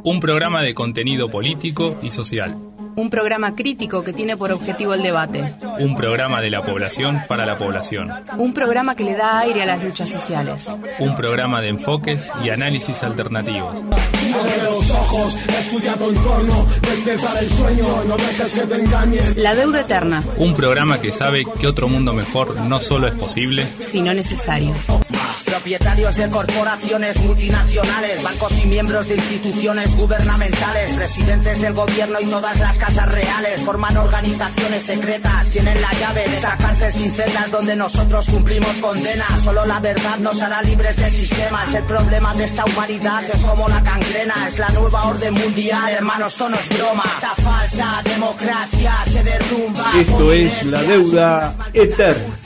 Un programa de contenido político y social. Un programa crítico que tiene por objetivo el debate. Un programa de la población para la población. Un programa que le da aire a las luchas sociales. Un programa de enfoques y análisis alternativos. La deuda eterna. Un programa que sabe que otro mundo mejor no solo es posible, sino necesario. Propietarios de corporaciones multinacionales, bancos y miembros de instituciones gubernamentales, presidentes del gobierno y todas las casas reales forman organizaciones secretas, tienen la llave de esta cárcel sin celdas donde nosotros cumplimos condena. Solo la verdad nos hará libres del sistema. Es el problema de esta humanidad, es como la gangrena, es la nueva orden mundial. Hermanos, esto no es broma, esta falsa democracia se derrumba. Esto es la deuda eterna.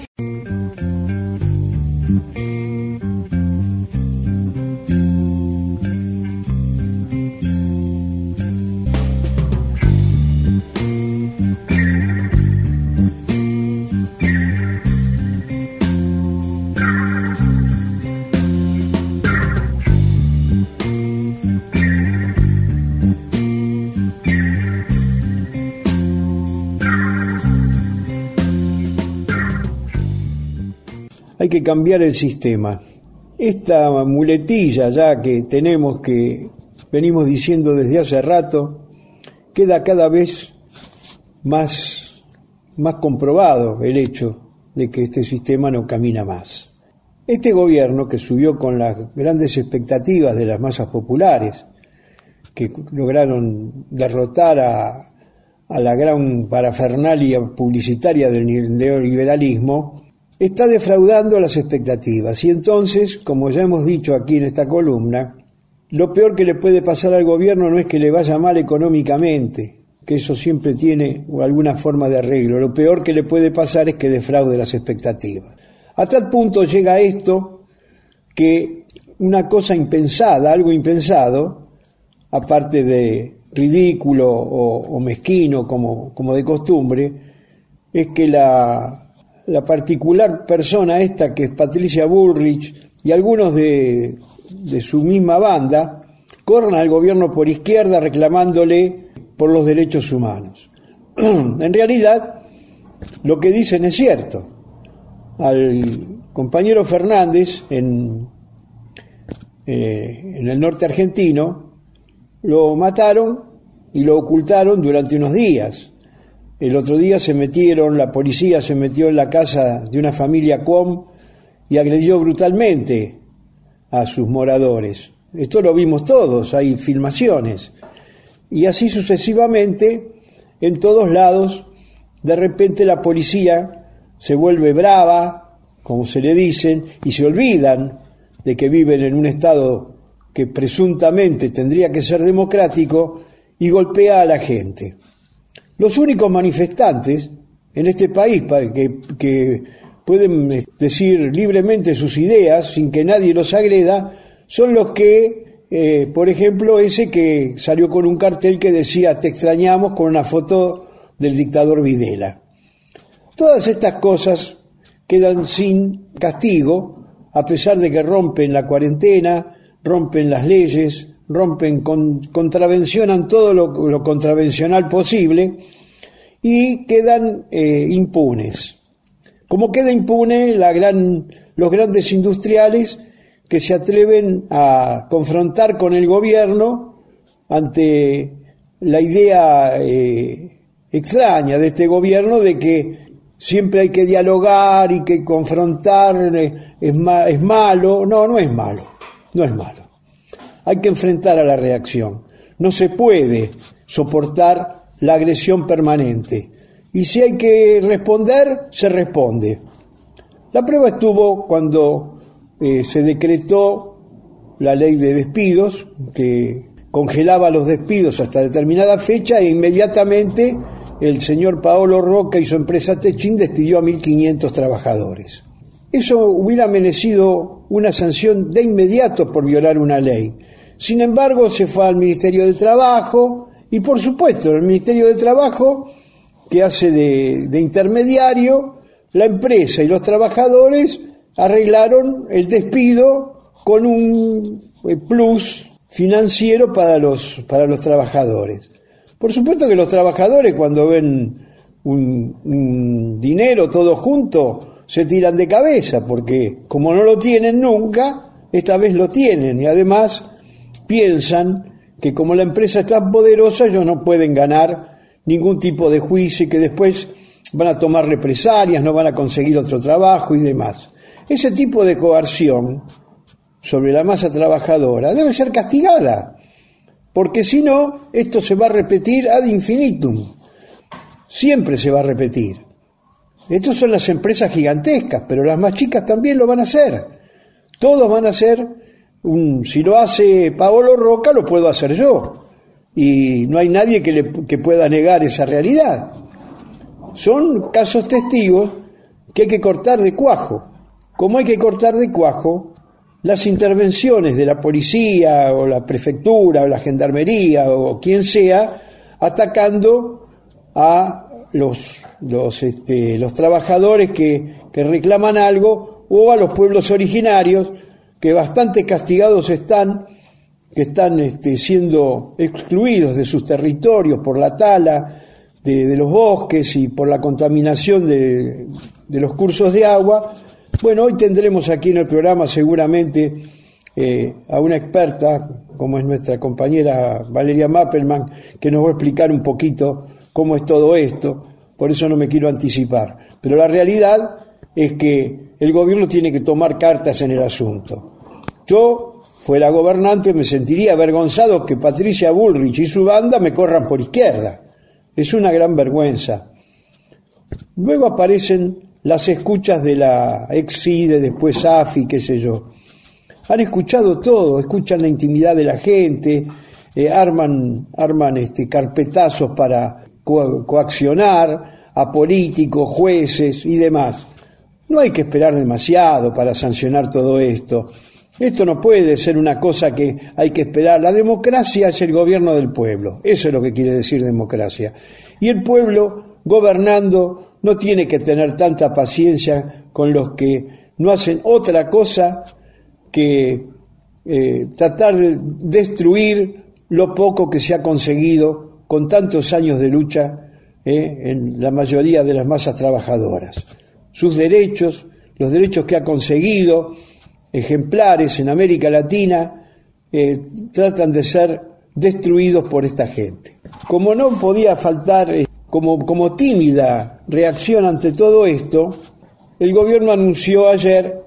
Hay que cambiar el sistema. Esta muletilla ya que tenemos, que venimos diciendo desde hace rato, queda cada vez más comprobado el hecho de que este sistema no camina más. Este gobierno, que subió con las grandes expectativas de las masas populares, que lograron derrotar a la gran parafernalia publicitaria del neoliberalismo, está defraudando las expectativas. Y entonces, como ya hemos dicho aquí en esta columna, lo peor que le puede pasar al gobierno no es que le vaya mal económicamente, que eso siempre tiene alguna forma de arreglo. Lo peor que le puede pasar es que defraude las expectativas. A tal punto llega esto que una cosa impensada, algo impensado, aparte de ridículo o mezquino como de costumbre, es que la particular persona esta, que es Patricia Bullrich, y algunos de su misma banda, corran al gobierno por izquierda reclamándole por los derechos humanos. En realidad, lo que dicen es cierto. Al compañero Fernández, en el norte argentino, lo mataron y lo ocultaron durante unos días. El otro día la policía se metió en la casa de una familia COM y agredió brutalmente a sus moradores. Esto lo vimos todos, hay filmaciones. Y así sucesivamente, en todos lados, de repente la policía se vuelve brava, como se le dicen, y se olvidan de que viven en un estado que presuntamente tendría que ser democrático, y golpea a la gente. Los únicos manifestantes en este país que pueden decir libremente sus ideas sin que nadie los agreda son los que, por ejemplo, ese que salió con un cartel que decía "te extrañamos", con una foto del dictador Videla. Todas estas cosas quedan sin castigo, a pesar de que rompen la cuarentena, rompen las leyes, contravencionan todo lo contravencional posible y quedan impunes. Como queda impune los grandes industriales que se atreven a confrontar con el gobierno ante la idea extraña de este gobierno de que siempre hay que dialogar y que confrontar es malo. No es malo, no es malo. Hay que enfrentar a la reacción. No se puede soportar la agresión permanente. Y si hay que responder, se responde. La prueba estuvo cuando se decretó la ley de despidos, que congelaba los despidos hasta determinada fecha, e inmediatamente el señor Paolo Roca y su empresa Techin despidió a 1.500 trabajadores. Eso hubiera merecido una sanción de inmediato por violar una ley. Sin embargo, se fue al Ministerio de Trabajo y, por supuesto, el Ministerio de Trabajo, que hace de intermediario, la empresa y los trabajadores arreglaron el despido con un plus financiero para los trabajadores. Por supuesto que los trabajadores, cuando ven un dinero todo junto, se tiran de cabeza, porque como no lo tienen nunca, esta vez lo tienen, y además piensan que como la empresa es tan poderosa, ellos no pueden ganar ningún tipo de juicio y que después van a tomar represalias, no van a conseguir otro trabajo y demás. Ese tipo de coerción sobre la masa trabajadora debe ser castigada, porque si no, esto se va a repetir ad infinitum. Siempre se va a repetir. Estas son las empresas gigantescas, pero las más chicas también lo van a hacer. Todos van a hacer, si lo hace Paolo Roca, lo puedo hacer yo. Y no hay nadie que pueda negar esa realidad. Son casos testigos que hay que cortar de cuajo. Como hay que cortar de cuajo las intervenciones de la policía o la prefectura o la gendarmería o quien sea, atacando a los trabajadores que reclaman algo, o a los pueblos originarios que bastante castigados están, que están siendo excluidos de sus territorios por la tala de los bosques y por la contaminación de los cursos de agua. Bueno, hoy tendremos aquí en el programa seguramente a una experta, como es nuestra compañera Valeria Mappelman, que nos va a explicar un poquito cómo es todo esto, por eso no me quiero anticipar. Pero la realidad es que el gobierno tiene que tomar cartas en el asunto. Yo, fuera gobernante, me sentiría avergonzado que Patricia Bullrich y su banda me corran por izquierda. Es una gran vergüenza. Luego aparecen las escuchas de la ex-CIDE, después AFI, qué sé yo. Han escuchado todo, escuchan la intimidad de la gente, arman carpetazos para coaccionar a políticos, jueces y demás. No hay que esperar demasiado para sancionar todo esto. Esto no puede ser una cosa que hay que esperar. La democracia es el gobierno del pueblo. Eso es lo que quiere decir democracia. Y el pueblo, gobernando, no tiene que tener tanta paciencia con los que no hacen otra cosa que tratar de destruir lo poco que se ha conseguido con tantos años de lucha en la mayoría de las masas trabajadoras. Sus derechos, los derechos que ha conseguido, ejemplares en América Latina, tratan de ser destruidos por esta gente. Como no podía faltar, como tímida reacción ante todo esto, el gobierno anunció ayer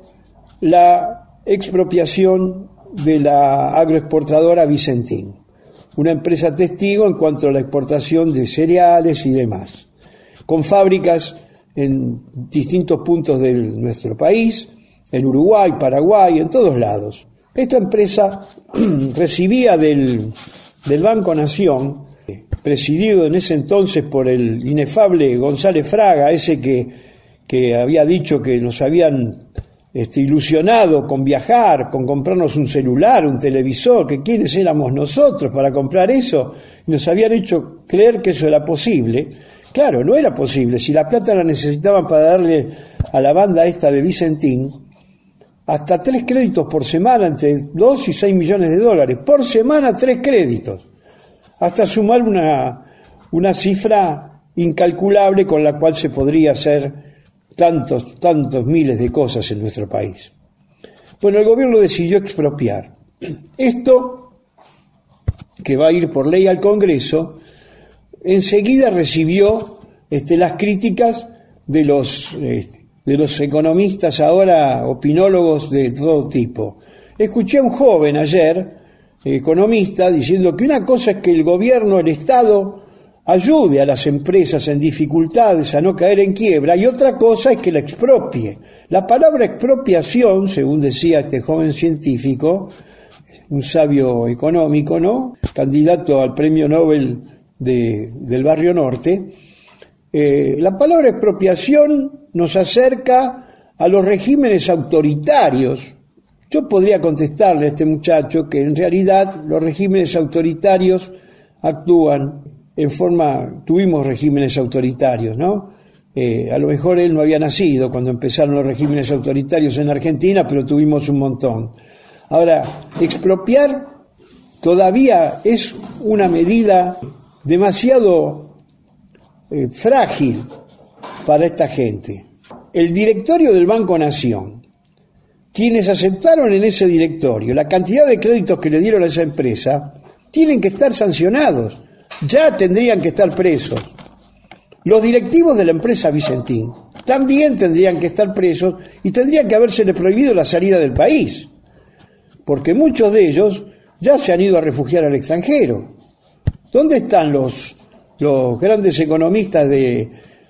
la expropiación de la agroexportadora Vicentín, una empresa testigo en cuanto a la exportación de cereales y demás, con fábricas en distintos puntos de nuestro país, en Uruguay, Paraguay, en todos lados. Esta empresa recibía del Banco Nación, presidido en ese entonces por el inefable González Fraga, ese que había dicho que nos habían ilusionado con viajar, con comprarnos un celular, un televisor, que quiénes éramos nosotros para comprar eso, y nos habían hecho creer que eso era posible. Claro, no era posible. Si la plata la necesitaban para darle a la banda esta de Vicentín, hasta 3 créditos por semana, entre 2 y 6 millones de dólares, por semana 3 créditos, hasta sumar una cifra incalculable con la cual se podría hacer tantos miles de cosas en nuestro país. Bueno, el gobierno decidió expropiar. Esto, que va a ir por ley al Congreso, enseguida recibió las críticas de los economistas ahora, opinólogos de todo tipo. Escuché a un joven ayer, economista, diciendo que una cosa es que el gobierno, el Estado, ayude a las empresas en dificultades a no caer en quiebra, y otra cosa es que la expropie. La palabra expropiación, según decía este joven científico, un sabio económico, ¿no?, candidato al premio Nobel del Barrio Norte, la palabra expropiación nos acerca a los regímenes autoritarios. Yo podría contestarle a este muchacho que en realidad los regímenes autoritarios actúan tuvimos regímenes autoritarios, ¿no? A lo mejor él no había nacido cuando empezaron los regímenes autoritarios en Argentina, pero tuvimos un montón. Ahora, expropiar todavía es una medida demasiado frágil para esta gente. El directorio del Banco Nación, quienes aceptaron en ese directorio la cantidad de créditos que le dieron a esa empresa, tienen que estar sancionados, ya tendrían que estar presos. Los directivos de la empresa Vicentín también tendrían que estar presos y tendrían que habérsele prohibido la salida del país, porque muchos de ellos ya se han ido a refugiar al extranjero. ¿Dónde están los grandes economistas de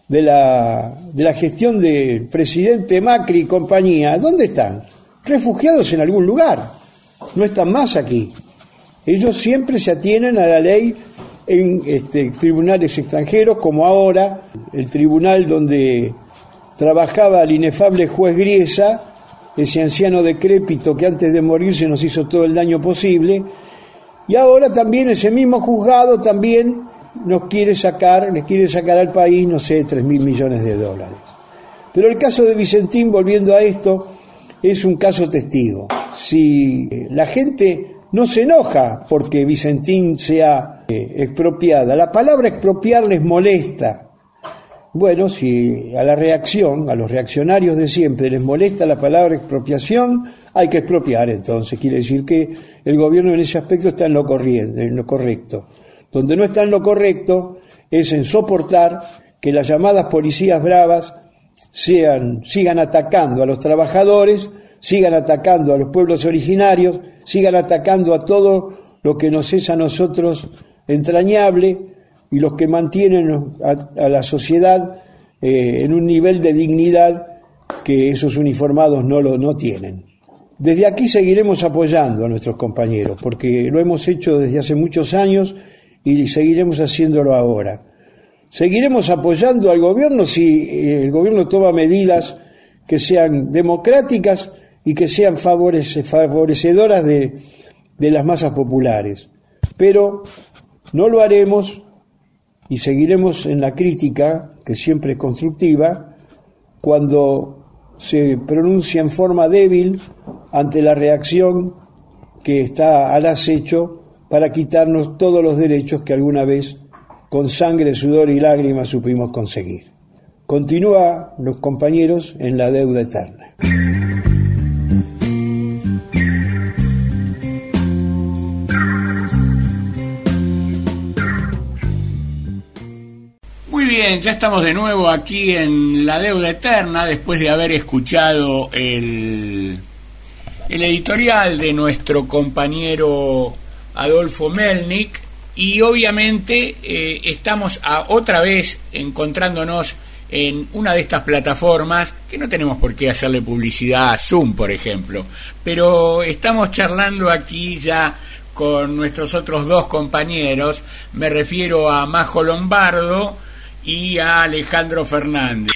la gestión del presidente Macri y compañía? ¿Dónde están? Refugiados en algún lugar. No están más aquí. Ellos siempre se atienen a la ley en tribunales extranjeros, como ahora el tribunal donde trabajaba el inefable juez Griesa, ese anciano decrépito que antes de morirse nos hizo todo el daño posible, y ahora también ese mismo juzgado también les quiere sacar al país, no sé, 3.000 millones de dólares. Pero el caso de Vicentín, volviendo a esto, es un caso testigo. Si la gente no se enoja porque Vicentín sea expropiada, la palabra expropiar les molesta. Bueno, si a los reaccionarios de siempre les molesta la palabra expropiación, hay que expropiar entonces. Quiere decir que el gobierno en ese aspecto está en lo correcto. Donde no está en lo correcto es en soportar que las llamadas policías bravas sigan atacando a los trabajadores, sigan atacando a los pueblos originarios, sigan atacando a todo lo que nos es a nosotros entrañable y los que mantienen a la sociedad en un nivel de dignidad que esos uniformados no tienen. Desde aquí seguiremos apoyando a nuestros compañeros, porque lo hemos hecho desde hace muchos años y seguiremos haciéndolo ahora. Seguiremos apoyando al gobierno si el gobierno toma medidas que sean democráticas y que sean favorecedoras de las masas populares. Pero no lo haremos y seguiremos en la crítica, que siempre es constructiva, cuando se pronuncia en forma débil ante la reacción que está al acecho para quitarnos todos los derechos que alguna vez con sangre, sudor y lágrimas supimos conseguir. Continúa los compañeros en la deuda eterna. Muy bien, ya estamos de nuevo aquí en La Deuda Eterna, después de haber escuchado el editorial de nuestro compañero Adolfo Melnik, y obviamente estamos otra vez encontrándonos en una de estas plataformas que no tenemos por qué hacerle publicidad a Zoom, por ejemplo, pero estamos charlando aquí ya con nuestros otros dos compañeros. Me refiero a Majo Lombardo y a Alejandro Fernández.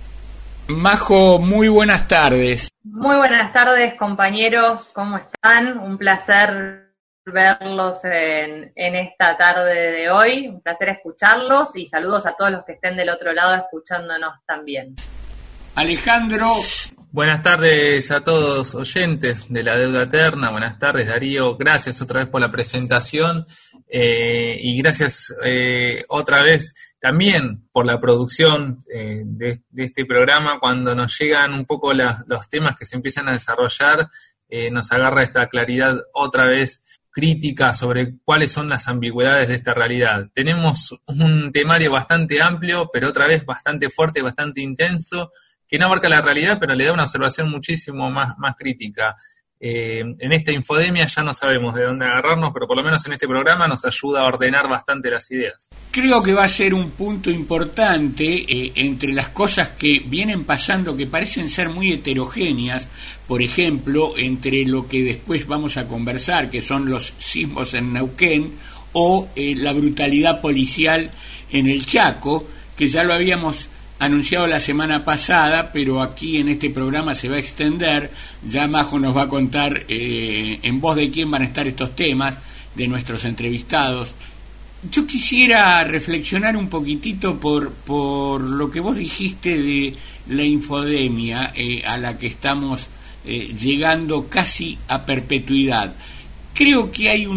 Majo, muy buenas tardes. Muy buenas tardes, compañeros, ¿cómo están? Un placer verlos en esta tarde de hoy, un placer escucharlos y saludos a todos los que estén del otro lado escuchándonos también. Alejandro. Buenas tardes a todos oyentes de La Deuda Eterna, buenas tardes Darío, gracias otra vez por la presentación y gracias otra vez también por la producción de este programa. Cuando nos llegan un poco los temas que se empiezan a desarrollar, nos agarra esta claridad otra vez crítica sobre cuáles son las ambigüedades de esta realidad. Tenemos un temario bastante amplio, pero otra vez bastante fuerte, bastante intenso, que no abarca la realidad, pero le da una observación muchísimo más crítica. En esta infodemia ya no sabemos de dónde agarrarnos, pero por lo menos en este programa nos ayuda a ordenar bastante las ideas. Creo que va a ser un punto importante entre las cosas que vienen pasando, que parecen ser muy heterogéneas, por ejemplo, entre lo que después vamos a conversar, que son los sismos en Neuquén, o la brutalidad policial en el Chaco, que ya lo habíamos anunciado la semana pasada, pero aquí en este programa se va a extender. Ya Majo nos va a contar en voz de quién van a estar estos temas, de nuestros entrevistados. Yo quisiera reflexionar un poquitito por lo que vos dijiste de la infodemia a la que estamos llegando casi a perpetuidad. creo que hay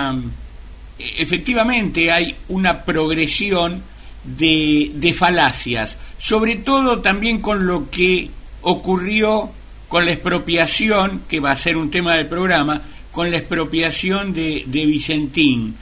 efectivamente hay una progresión de falacias, sobre todo también con lo que ocurrió con la expropiación, que va a ser un tema del programa, con la expropiación de Vicentín,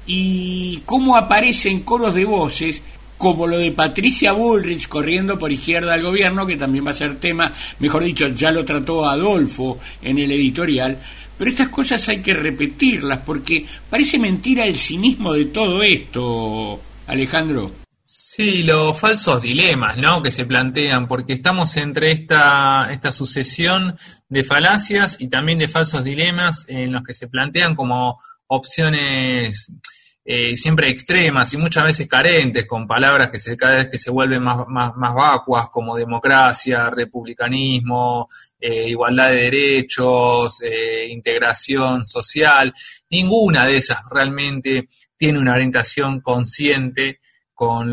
y cómo aparecen coros de voces como lo de Patricia Bullrich corriendo por izquierda al gobierno, que también va a ser tema, mejor dicho, ya lo trató Adolfo en el editorial. Pero estas cosas hay que repetirlas, porque parece mentira el cinismo de todo esto, Alejandro. Sí, los falsos dilemas, ¿no?, que se plantean, porque estamos entre esta sucesión de falacias y también de falsos dilemas en los que se plantean como opciones siempre extremas y muchas veces carentes, con palabras que cada vez que se vuelven más vacuas, como democracia, republicanismo, igualdad de derechos, integración social. Ninguna de esas realmente tiene una orientación consciente con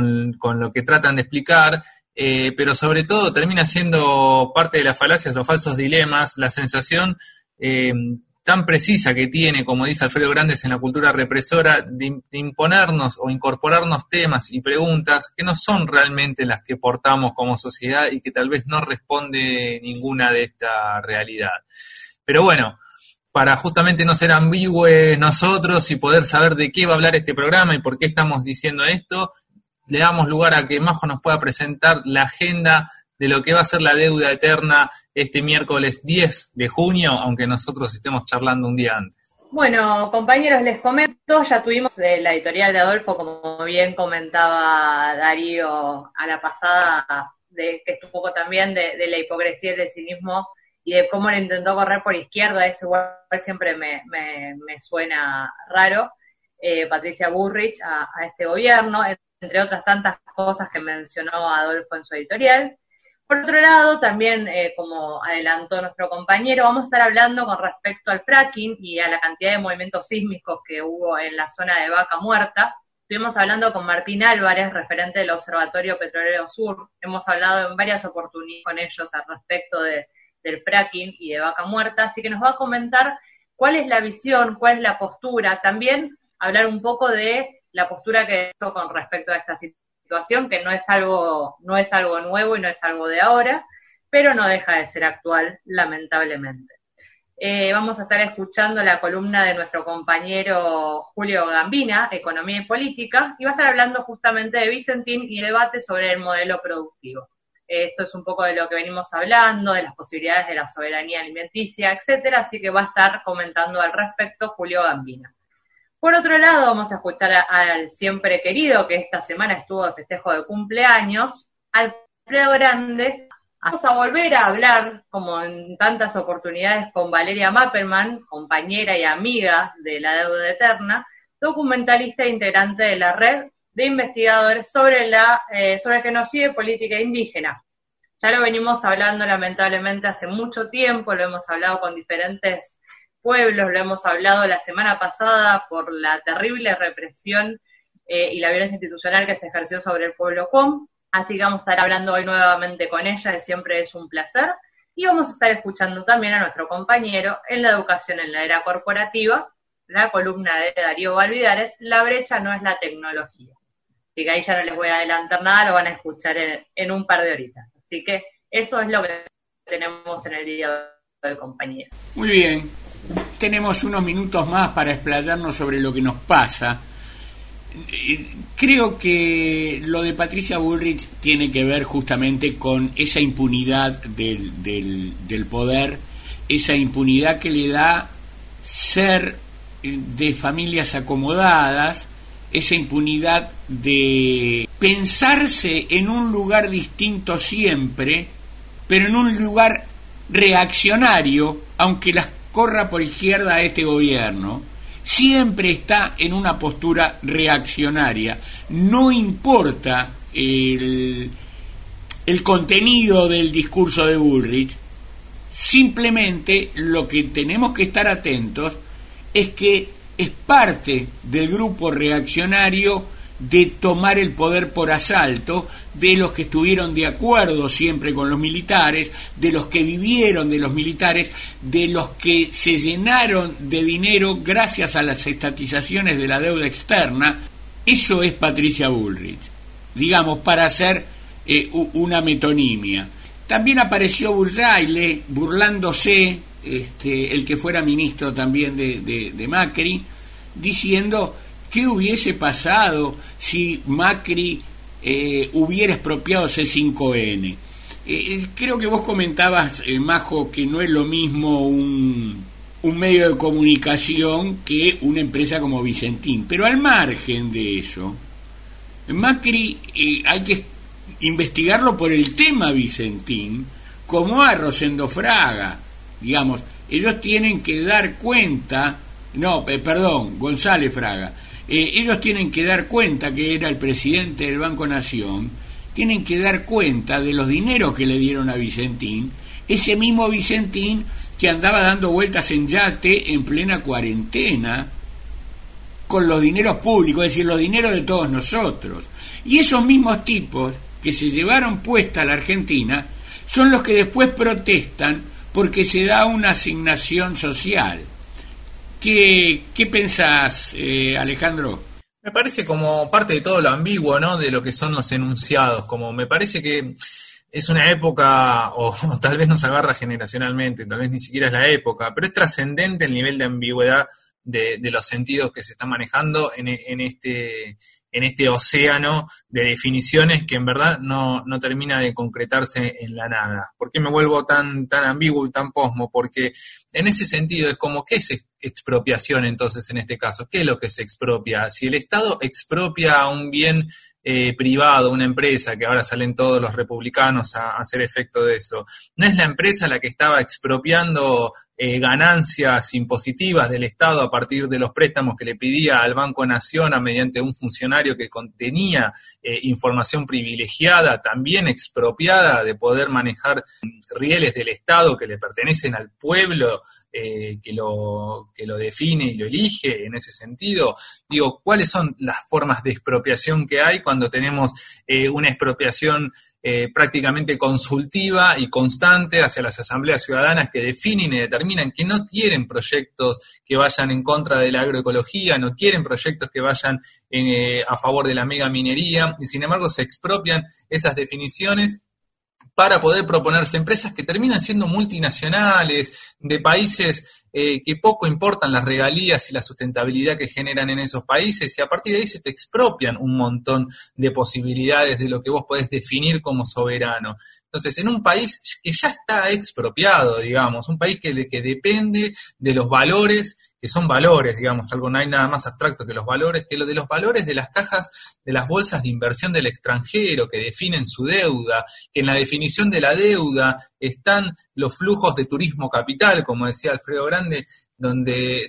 lo que tratan de explicar, pero sobre todo termina siendo parte de las falacias, los falsos dilemas, la sensación tan precisa que tiene, como dice Alfredo Grandes en La cultura represora, de imponernos o incorporarnos temas y preguntas que no son realmente las que portamos como sociedad y que tal vez no responde ninguna de esta realidad. Pero bueno, para justamente no ser ambigües nosotros y poder saber de qué va a hablar este programa y por qué estamos diciendo esto, le damos lugar a que Majo nos pueda presentar la agenda de lo que va a ser la deuda eterna este miércoles 10 de junio, aunque nosotros estemos charlando un día antes. Bueno, compañeros, les comento, ya tuvimos la editorial de Adolfo, como bien comentaba Darío a la pasada, que estuvo un poco también de la hipocresía y del cinismo y de cómo le intentó correr por izquierda. Eso igual siempre me suena raro, Patricia Bullrich a este gobierno, entre otras tantas cosas que mencionó Adolfo en su editorial. Por otro lado, también, como adelantó nuestro compañero, vamos a estar hablando con respecto al fracking y a la cantidad de movimientos sísmicos que hubo en la zona de Vaca Muerta. Estuvimos hablando con Martín Álvarez, referente del Observatorio Petrolero Sur. Hemos hablado en varias oportunidades con ellos al respecto del fracking y de Vaca Muerta, así que nos va a comentar cuál es la visión, cuál es la postura, también hablar un poco de la postura que hizo con respecto a esta situación, que no es algo nuevo y no es algo de ahora, pero no deja de ser actual, lamentablemente. Vamos a estar escuchando la columna de nuestro compañero Julio Gambina, Economía y Política, y va a estar hablando justamente de Vicentín y debate sobre el modelo productivo. Esto es un poco de lo que venimos hablando, de las posibilidades de la soberanía alimenticia, etcétera, así que va a estar comentando al respecto Julio Gambina. Por otro lado, vamos a escuchar al siempre querido, que esta semana estuvo de festejo de cumpleaños, Alfredo Grande. Vamos a volver a hablar, como en tantas oportunidades, con Valeria Mappelman, compañera y amiga de La Deuda Eterna, documentalista e integrante de la red de investigadores sobre el genocidio y política indígena. Ya lo venimos hablando lamentablemente hace mucho tiempo, lo hemos hablado con diferentes pueblos, lo hemos hablado la semana pasada por la terrible represión y la violencia institucional que se ejerció sobre el pueblo com, así que vamos a estar hablando hoy nuevamente con ella, que siempre es un placer, y vamos a estar escuchando también a nuestro compañero en la educación en la era corporativa, la columna de Darío Valvidares, La brecha no es la tecnología. Así que ahí ya no les voy a adelantar nada, lo van a escuchar en un par de horitas. Así que eso es lo que tenemos en el día del compañero. Muy bien. Tenemos unos minutos más para explayarnos sobre lo que nos pasa. Creo que lo de Patricia Bullrich tiene que ver justamente con esa impunidad del poder, esa impunidad que le da ser de familias acomodadas, esa impunidad de pensarse en un lugar distinto siempre, pero en un lugar reaccionario, aunque las corra por izquierda a este gobierno, siempre está en una postura reaccionaria. No importa el contenido del discurso de Bullrich, simplemente lo que tenemos que estar atentos es que es parte del grupo reaccionario de tomar el poder por asalto, de los que estuvieron de acuerdo siempre con los militares, de los que vivieron de los militares, de los que se llenaron de dinero gracias a las estatizaciones de la deuda externa. Eso es Patricia Bullrich, digamos, para hacer una metonimia. También apareció Burjaile, burlándose, el que fuera ministro también de Macri, diciendo qué hubiese pasado si Macri hubiera expropiado C5N. Creo que vos comentabas, Majo, que no es lo mismo un medio de comunicación que una empresa como Vicentín, pero al margen de eso, Macri hay que investigarlo por el tema Vicentín, como a Rosendo Fraga, digamos, ellos tienen que dar cuenta, González Fraga, ellos tienen que dar cuenta, que era el presidente del Banco Nación, tienen que dar cuenta de los dineros que le dieron a Vicentín, ese mismo Vicentín que andaba dando vueltas en yate en plena cuarentena con los dineros públicos, es decir, los dineros de todos nosotros. Y esos mismos tipos que se llevaron puesta a la Argentina son los que después protestan porque se da una asignación social. ¿Qué pensás, Alejandro? Me parece como parte de todo lo ambiguo, ¿no?, de lo que son los enunciados. Como me parece que es una época, o tal vez nos agarra generacionalmente, tal vez ni siquiera es la época, pero es trascendente el nivel de ambigüedad de los sentidos que se están manejando en este océano de definiciones que en verdad no termina de concretarse en la nada. ¿Por qué me vuelvo tan ambiguo y tan posmo? Porque en ese sentido es como, ¿qué es expropiación entonces en este caso? ¿Qué es lo que se expropia? Si el Estado expropia un bien privado, una empresa, que ahora salen todos los republicanos a hacer efecto de eso, ¿no es la empresa la que estaba expropiando ganancias impositivas del Estado a partir de los préstamos que le pedía al Banco Nación mediante un funcionario que contenía información privilegiada, también expropiada, de poder manejar rieles del Estado que le pertenecen al pueblo que lo define y lo elige en ese sentido? Digo, ¿cuáles son las formas de expropiación que hay cuando tenemos una expropiación prácticamente consultiva y constante hacia las asambleas ciudadanas que definen y determinan que no quieren proyectos que vayan en contra de la agroecología, no quieren proyectos que vayan a favor de la megaminería, y sin embargo se expropian esas definiciones para poder proponerse empresas que terminan siendo multinacionales, de países que poco importan las regalías y la sustentabilidad que generan en esos países, y a partir de ahí se te expropian un montón de posibilidades de lo que vos podés definir como soberano. Entonces, en un país que ya está expropiado, digamos, un país que depende de los valores, que son valores, digamos, algo no hay nada más abstracto que los valores, que lo de los valores de las cajas, de las bolsas de inversión del extranjero, que definen su deuda, que en la definición de la deuda están los flujos de turismo capital, como decía Alfredo Grande, donde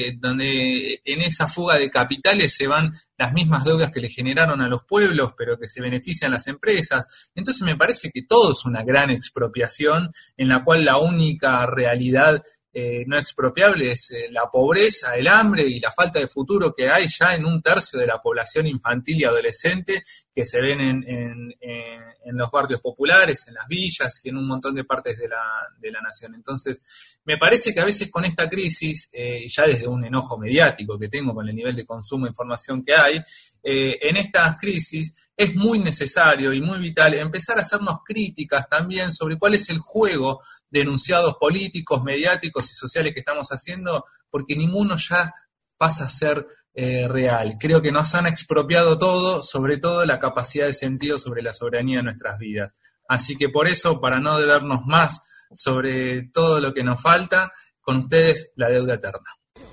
en esa fuga de capitales se van las mismas deudas que le generaron a los pueblos, pero que se benefician las empresas. Entonces me parece que todo es una gran expropiación, en la cual la única realidad no expropiable es la pobreza, el hambre y la falta de futuro que hay ya en un tercio de la población infantil y adolescente que se ven en los barrios populares, en las villas y en un montón de partes de la nación. Entonces, me parece que a veces con esta crisis, ya desde un enojo mediático que tengo con el nivel de consumo de información que hay, en estas crisis es muy necesario y muy vital empezar a hacernos críticas también sobre cuál es el juego de enunciados políticos, mediáticos y sociales que estamos haciendo, porque ninguno ya pasa a ser real. Creo que nos han expropiado todo, sobre todo la capacidad de sentido sobre la soberanía de nuestras vidas. Así que por eso, para no debernos más sobre todo lo que nos falta, con ustedes, la deuda eterna.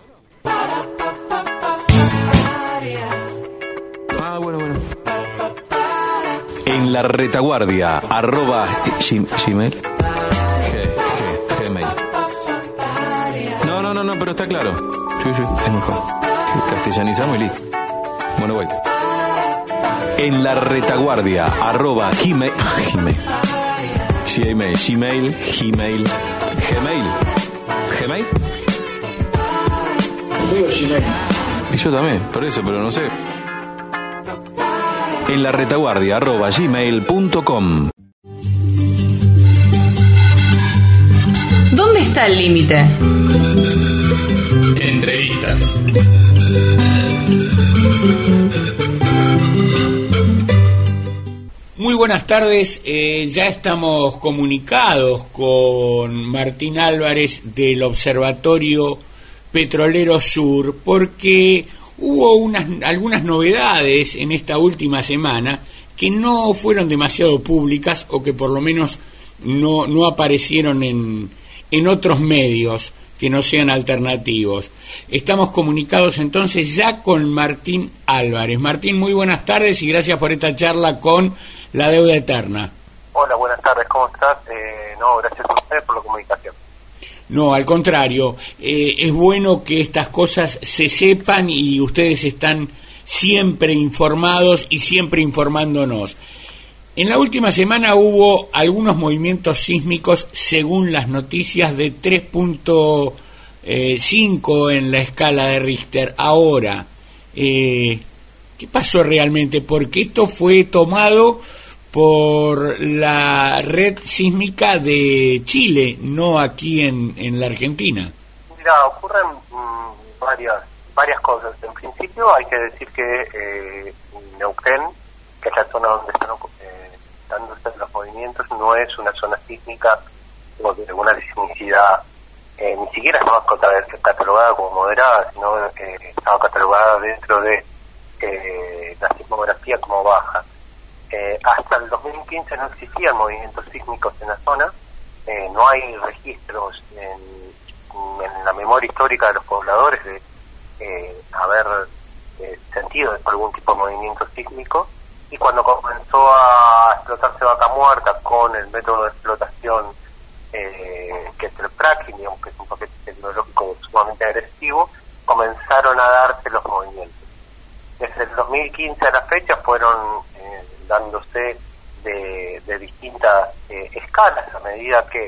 Bueno. En la retaguardia, @gmail. Gmail. No, pero está claro. Sí, es mejor. Castellanizamos y listo. Bueno, voy. En la retaguardia, @gmail. Gmail. Digo Gmail. Y yo también, por eso, pero no sé. En la retaguardia @gmail.com. ¿Dónde está el límite? Entrevistas. Muy buenas tardes, ya estamos comunicados con Martín Álvarez del Observatorio Petrolero Sur, porque hubo algunas novedades en esta última semana que no fueron demasiado públicas, o que por lo menos no aparecieron en otros medios que no sean alternativos. Estamos comunicados entonces ya con Martín Álvarez. Martín, muy buenas tardes y gracias por esta charla con La Deuda Eterna. Hola, buenas tardes, ¿cómo estás? Gracias a ustedes por la comunicación. No, al contrario, es bueno que estas cosas se sepan y ustedes están siempre informados y siempre informándonos. En la última semana hubo algunos movimientos sísmicos, según las noticias, de 3.5 en la escala de Richter. Ahora, ¿qué pasó realmente? Porque esto fue tomado por la red sísmica de Chile, no aquí en la Argentina. Mira, ocurren varias cosas. En principio hay que decir que Neuquén, que es la zona donde están dándose los movimientos, no es una zona sísmica de alguna sismicidad, ni siquiera estaba catalogada como moderada, sino estaba catalogada dentro de la sismografía como baja. Hasta el 2015 no existían movimientos sísmicos en la zona, no hay registros en la memoria histórica de los pobladores de haber sentido algún tipo de movimiento sísmico, y cuando comenzó a explotarse Vaca Muerta con el método de explotación que es el fracking, digamos que es un paquete tecnológico sumamente agresivo, comenzaron a darse los movimientos. Desde el 2015 a la fecha fueron dándose de distintas escalas, a medida que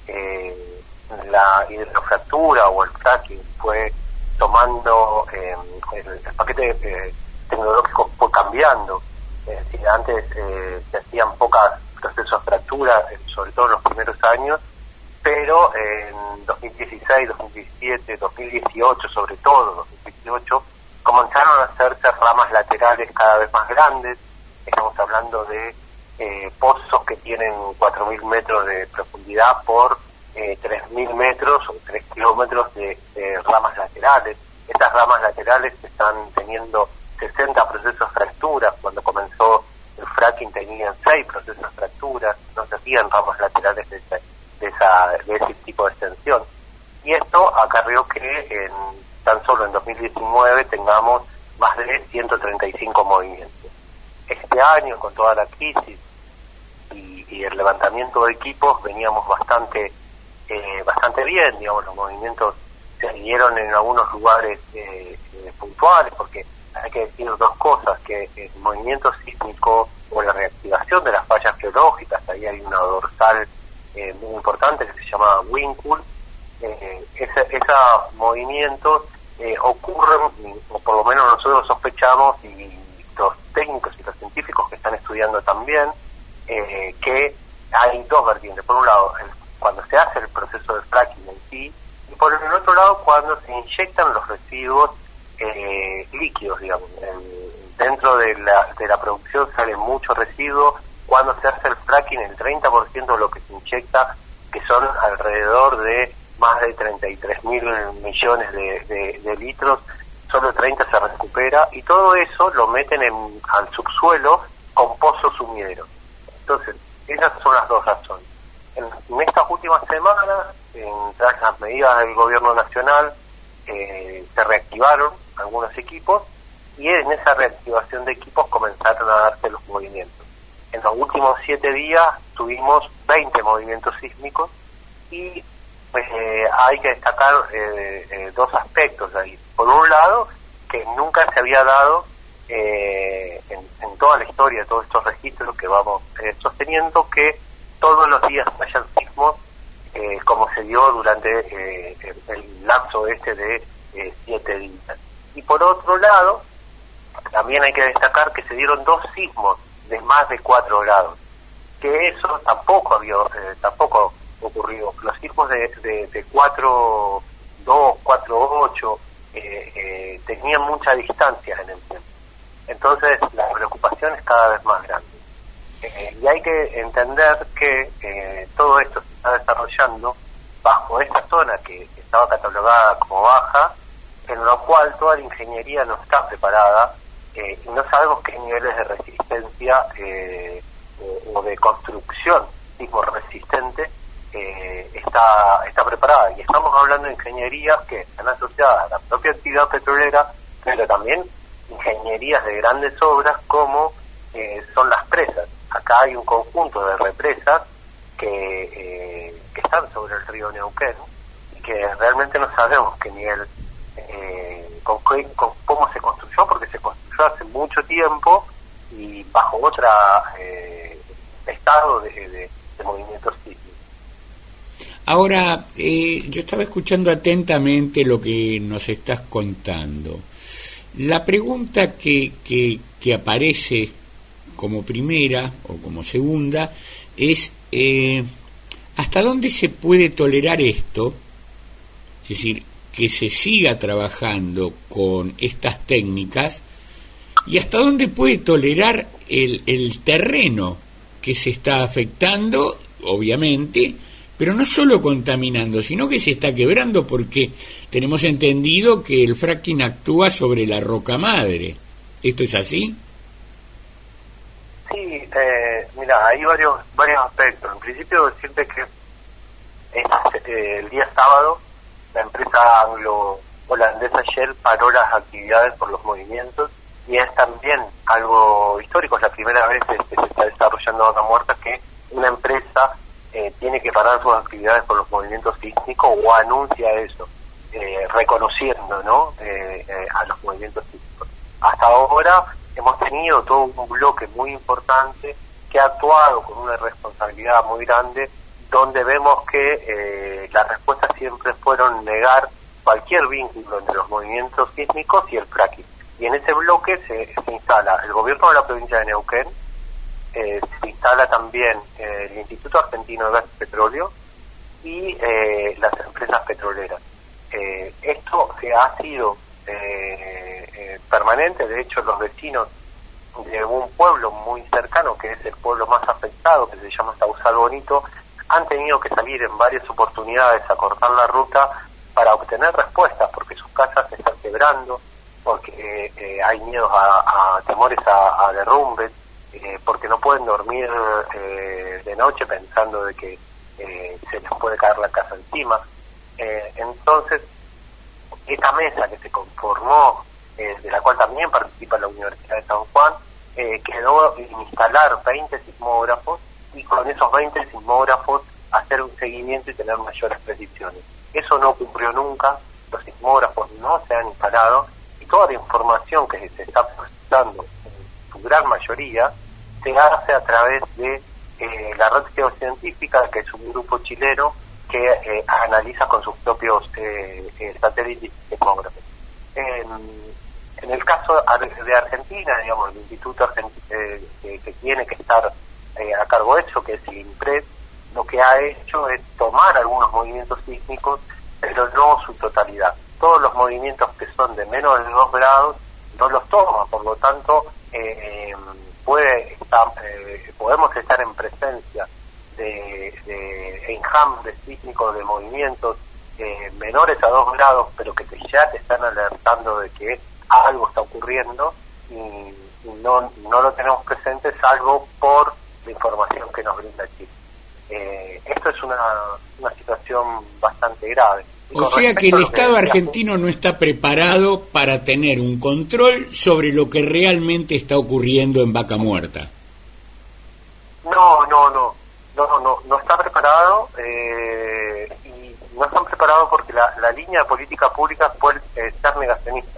la hidrofractura o el fracking fue tomando, el paquete tecnológico fue cambiando. Es decir, antes se hacían pocos procesos de fractura, sobre todo en los primeros años, pero en 2016, 2017, 2018, sobre todo 2018, comenzaron a hacerse ramas laterales cada vez más grandes. Estamos hablando de pozos que tienen 4.000 metros de profundidad por 3.000 metros o 3 kilómetros de ramas laterales. Estas ramas laterales están teniendo 60 procesos de fractura. Cuando comenzó el fracking tenían 6 procesos de fractura, no se hacían ramas laterales de ese tipo de extensión. Y esto acarreó que tan solo en 2019 tengamos más de 135 movimientos. Este año, con toda la crisis y el levantamiento de equipos, veníamos bastante bien, digamos, los movimientos se dieron en algunos lugares puntuales, porque hay que decir dos cosas, que el movimiento sísmico o la reactivación de las fallas geológicas, ahí hay una dorsal muy importante que se llama Winkle, esos movimientos ocurren, o por lo menos nosotros sospechamos, y los técnicos y los científicos que están estudiando también, que hay dos vertientes. Por un lado, cuando se hace el proceso de fracking en sí, y por el otro lado, cuando se inyectan los residuos líquidos, digamos. Dentro de la producción sale mucho residuo. Cuando se hace el fracking, el 30% de lo que se inyecta, que son alrededor de más de 33.000 millones de litros, solo 30 se recupera, y todo eso lo meten al subsuelo con pozos sumideros. Entonces, esas son las dos razones. En estas últimas semanas, tras las medidas del gobierno nacional, se reactivaron algunos equipos, y en esa reactivación de equipos comenzaron a darse los movimientos. En los últimos 7 días tuvimos 20 movimientos sísmicos, y hay que destacar dos aspectos ahí. Por un lado, que nunca se había dado en toda la historia de todos estos registros que vamos sosteniendo, que todos los días hayan sismos, como se dio durante el lapso de 7 días. Y por otro lado, También hay que destacar que se dieron 2 sismos de más de 4 grados, que eso tampoco tampoco ocurrió. Los sismos de 4.2, 4.8 tenían mucha distancia en el tiempo. Entonces la preocupación es cada vez más grande. Y hay que entender que todo esto se está desarrollando bajo esta zona que estaba catalogada como baja, en la cual toda la ingeniería no está preparada y no sabemos qué niveles de resistencia o de construcción sismo resistente está preparada. Y estamos hablando de ingenierías que están asociadas a la propia actividad petrolera, pero también ingenierías de grandes obras como son las presas. Acá hay un conjunto de represas que están sobre el río Neuquén y que realmente no sabemos qué nivel, con cómo se construyó, porque se construyó hace mucho tiempo y bajo otro estado de movimientos sísmicos. Ahora, yo estaba escuchando atentamente lo que nos estás contando. La pregunta que aparece como primera o como segunda es ¿hasta dónde se puede tolerar esto? Es decir, que se siga trabajando con estas técnicas, y hasta dónde puede tolerar el terreno que se está afectando, obviamente, pero no solo contaminando, sino que se está quebrando, porque tenemos entendido que el fracking actúa sobre la roca madre. ¿Esto es así? Sí, mira, hay varios aspectos. En principio, decirte que el día sábado la empresa anglo-holandesa Shell paró las actividades por los movimientos, y es también algo histórico. Es la primera vez que se está desarrollando Vaca Muerta que una empresa tiene que parar sus actividades por los movimientos sísmicos, o anuncia eso, reconociendo, ¿no?, a los movimientos sísmicos. Hasta ahora hemos tenido todo un bloque muy importante que ha actuado con una responsabilidad muy grande, donde vemos que las respuestas siempre fueron negar cualquier vínculo entre los movimientos sísmicos y el fracking. Y en ese bloque se instala el gobierno de la provincia de Neuquén, se instala también el Instituto Argentino de Gas y Petróleo y las empresas petroleras. Esto ha sido permanente. De hecho, los vecinos de un pueblo muy cercano, que es el pueblo más afectado, que se llama Sausal Bonito, han tenido que salir en varias oportunidades a cortar la ruta para obtener respuestas, porque sus casas se están quebrando, porque hay miedos a temores a derrumbes, porque no pueden dormir de noche pensando de que se les puede caer la casa encima. Entonces, esta mesa que se conformó, de la cual también participa la Universidad de San Juan, quedó en instalar 20 sismógrafos, y con esos 20 sismógrafos hacer un seguimiento y tener mayores predicciones. Eso no ocurrió nunca, los sismógrafos no se han instalado, y toda la información que se está procesando, en su gran mayoría, se hace a través de la Red Geocientífica, que es un grupo chileno que analiza con sus propios satélites y sismógrafos. En el caso de Argentina, digamos, el instituto que tiene que estar a cargo de eso, que es el INPRED, lo que ha hecho es tomar algunos movimientos sísmicos, pero no su totalidad. Todos los movimientos que son de menos de 2 grados no los toma, por lo tanto podemos estar en presencia de enjambres sísmicos, de movimientos menores a 2 grados, pero que ya te están alertando de que algo está ocurriendo, y no lo tenemos presente, salvo por la información que nos brinda Chile. Esto es una situación bastante grave. O sea que el Estado argentino no está preparado para tener un control sobre lo que realmente está ocurriendo en Vaca Muerta. No está preparado, y no están preparados porque la línea de política pública fue ser negacionista.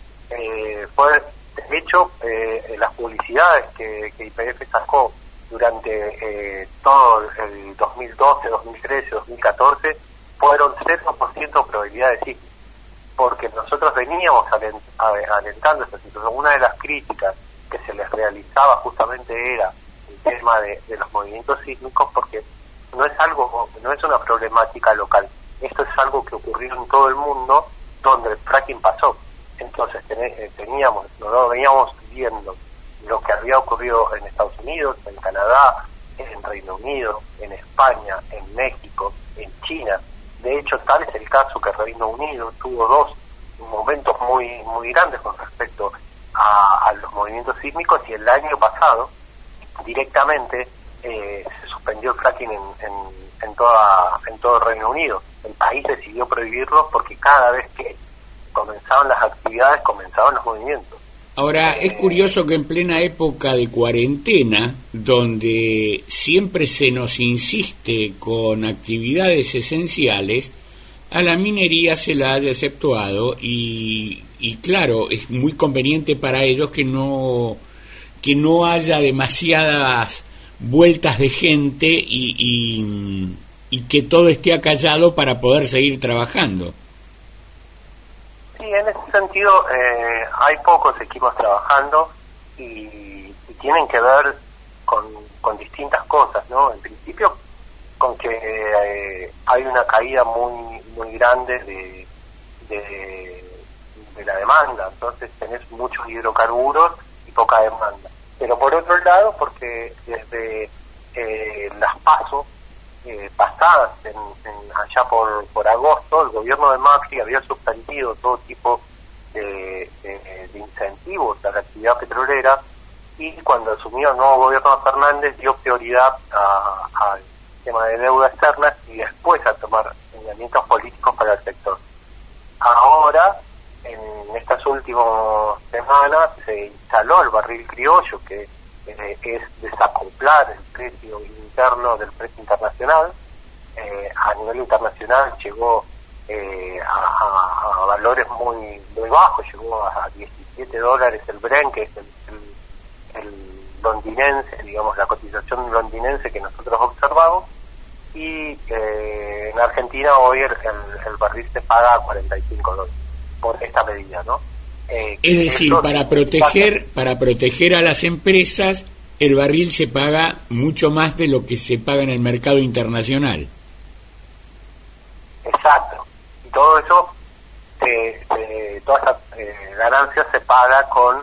De hecho, las publicidades que YPF sacó durante todo el 2012, 2013, 2014 fueron 0% probabilidad de sismo. porque nosotros veníamos alentando esta situación. Una de las críticas que se les realizaba justamente era el tema de los movimientos sísmicos, porque no es una problemática local, esto es algo que ocurrió en todo el mundo donde el fracking pasó. Entonces veníamos viendo lo que había ocurrido en Estados Unidos, en Canadá, en Reino Unido, en España, en México, en China. De hecho, tal es el caso que Reino Unido tuvo dos momentos muy muy grandes con respecto a los movimientos sísmicos, y el año pasado directamente se suspendió el fracking en todo el Reino Unido. El país decidió prohibirlo porque cada vez que comenzaban las actividades, comenzaban los movimientos. Ahora, es curioso que en plena época de cuarentena, donde siempre se nos insiste con actividades esenciales, a la minería se la haya exceptuado y claro, es muy conveniente para ellos que no haya demasiadas vueltas de gente y que todo esté acallado para poder seguir trabajando. Sí, en ese sentido hay pocos equipos trabajando y tienen que ver con distintas cosas, ¿no? En principio, con que hay una caída muy muy grande de la demanda, entonces tenés muchos hidrocarburos y poca demanda. Pero por otro lado, porque desde las PASO pasadas allá por agosto, el gobierno de Macri había suspendido todo tipo de incentivos a la actividad petrolera, y cuando asumió el nuevo gobierno de Fernández dio prioridad al tema de deuda externa y después a tomar lineamientos políticos para el sector. Ahora, en estas últimas semanas, se instaló el barril criollo, que es desacoplar el precio interno del precio internacional. A nivel internacional llegó a valores muy muy bajos, llegó a $17 el Brent, que es el londinense, digamos, la cotización londinense que nosotros observamos, y en Argentina hoy el barril se paga a $45 por esta medida, ¿no? Es decir, para proteger a las empresas, el barril se paga mucho más de lo que se paga en el mercado internacional. Exacto. Y todo eso, toda esa ganancia se paga con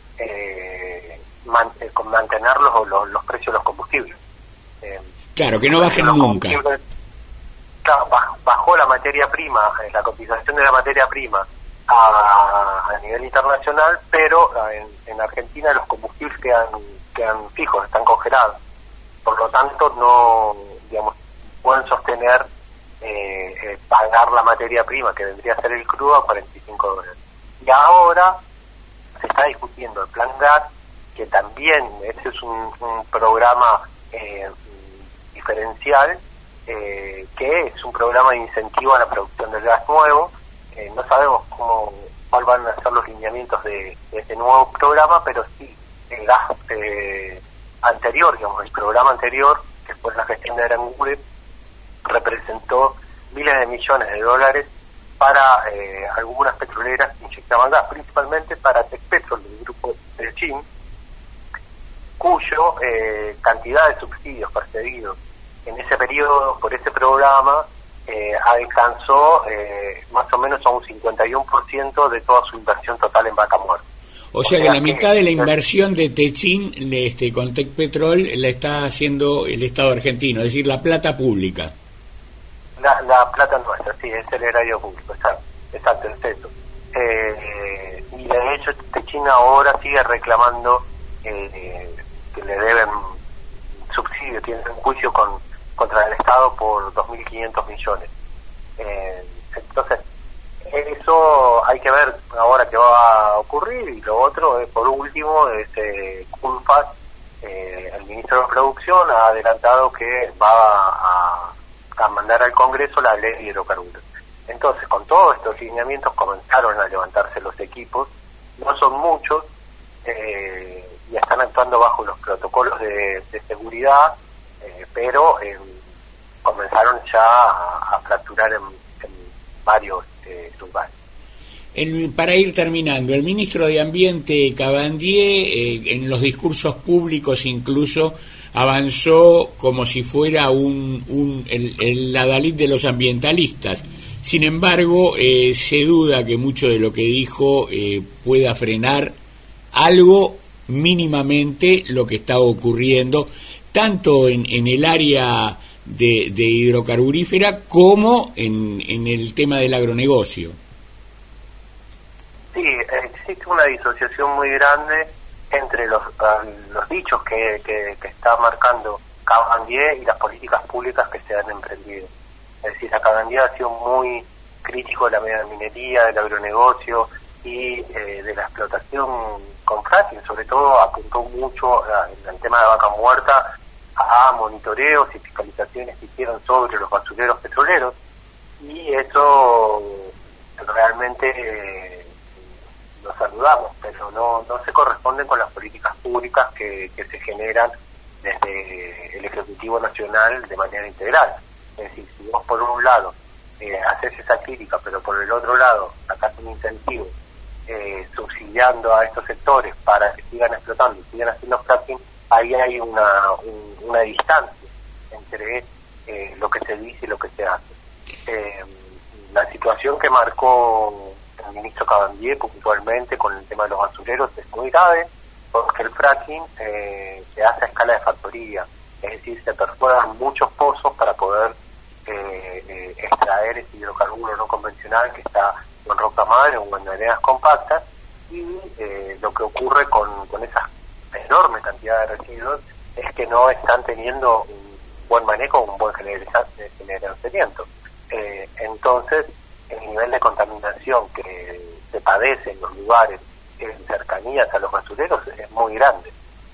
mantener los precios de los combustibles. Claro, que no bajen nunca. Claro, bajó la materia prima, la cotización de la materia prima a nivel internacional, pero en Argentina los combustibles quedan fijos, están congelados. Por lo tanto, no, digamos, pueden sostener pagar la materia prima, que vendría a ser el crudo, a $45. Y ahora se está discutiendo el Plan Gas, que también ese es un programa diferencial, que es un programa de incentivo a la producción del gas nuevo. No sabemos cuál van a ser los lineamientos de este nuevo programa, pero sí, el gas anterior, digamos, el programa anterior, que fue la gestión de Aranguren, representó miles de millones de dólares para algunas petroleras que inyectaban gas, principalmente para Tecpetrol, del grupo Techin, cuyo cantidad de subsidios percibidos en ese periodo por ese programa alcanzó más o menos a un 51% de toda su inversión total en Vaca Muerta. O sea que la mitad de la inversión de Techin con Tecpetrol la está haciendo el Estado argentino, es decir, la plata pública. La plata nuestra, sí, es el erario público, exacto, es eso. Y de hecho Techin ahora sigue reclamando que le deben subsidio, tiene un juicio contra el Estado por 2.500 millones. Entonces, eso hay que ver ahora qué va a ocurrir. Y lo otro, por último, Culfas, el ministro de Producción, ha adelantado que va a mandar al Congreso la ley de hidrocarburos. Entonces, con todos estos lineamientos comenzaron a levantarse los equipos, no son muchos, y están actuando bajo los protocolos de seguridad, pero comenzaron ya a fracturar en varios lugares. Para ir terminando, el ministro de Ambiente Cabandier en los discursos públicos incluso avanzó como si fuera el adalid de los ambientalistas. Sin embargo, se duda que mucho de lo que dijo pueda frenar algo mínimamente lo que está ocurriendo, tanto en el área de hidrocarburífera como en el tema del agronegocio. Sí, existe una disociación muy grande entre los dichos que está marcando Cabandier y las políticas públicas que se han emprendido. Es decir, Cabandier ha sido muy crítico de la minería, del agronegocio y de la explotación con fracking. Sobre todo apuntó mucho en el tema de Vaca Muerta a monitoreos y fiscalizaciones que hicieron sobre los basureros petroleros, y eso realmente lo saludamos, pero no se corresponden con las políticas públicas que se generan desde el Ejecutivo Nacional de manera integral. Es decir, si vos por un lado haces esa crítica, pero por el otro lado sacás un incentivo subsidiando a estos sectores para que sigan explotando y sigan haciendo fracking, ahí hay una distancia entre lo que se dice y lo que se hace. La situación que marcó el ministro Cabandier puntualmente con el tema de los basureros es muy grave, porque el fracking se hace a escala de factoría, es decir, se perforan muchos pozos para poder extraer ese hidrocarburo no convencional que está en roca madre o en arenas compactas, y lo que ocurre con esa enorme cantidad de residuos es que no están teniendo un buen manejo, un buen generamiento. Entonces, el nivel de contaminación que se padece en los lugares en cercanías a los basureros es muy grande,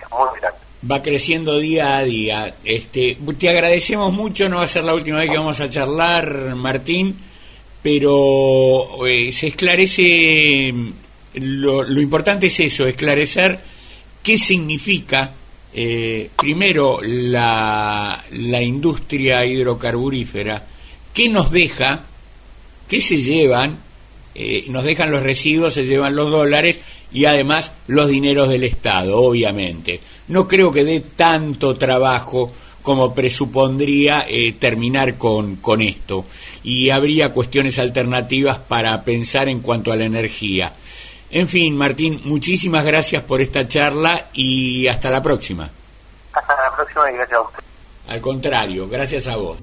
Va creciendo día a día. Te agradecemos mucho, no va a ser la última vez que vamos a charlar, Martín, pero se esclarece, lo importante es eso, esclarecer qué significa primero la industria hidrocarburífera, qué nos deja, qué se llevan, nos dejan los residuos, se llevan los dólares y además los dineros del Estado, obviamente. No creo que dé tanto trabajo como presupondría terminar con esto, y habría cuestiones alternativas para pensar en cuanto a la energía. En fin, Martín, muchísimas gracias por esta charla y hasta la próxima. Hasta la próxima y gracias a usted. Al contrario, gracias a vos.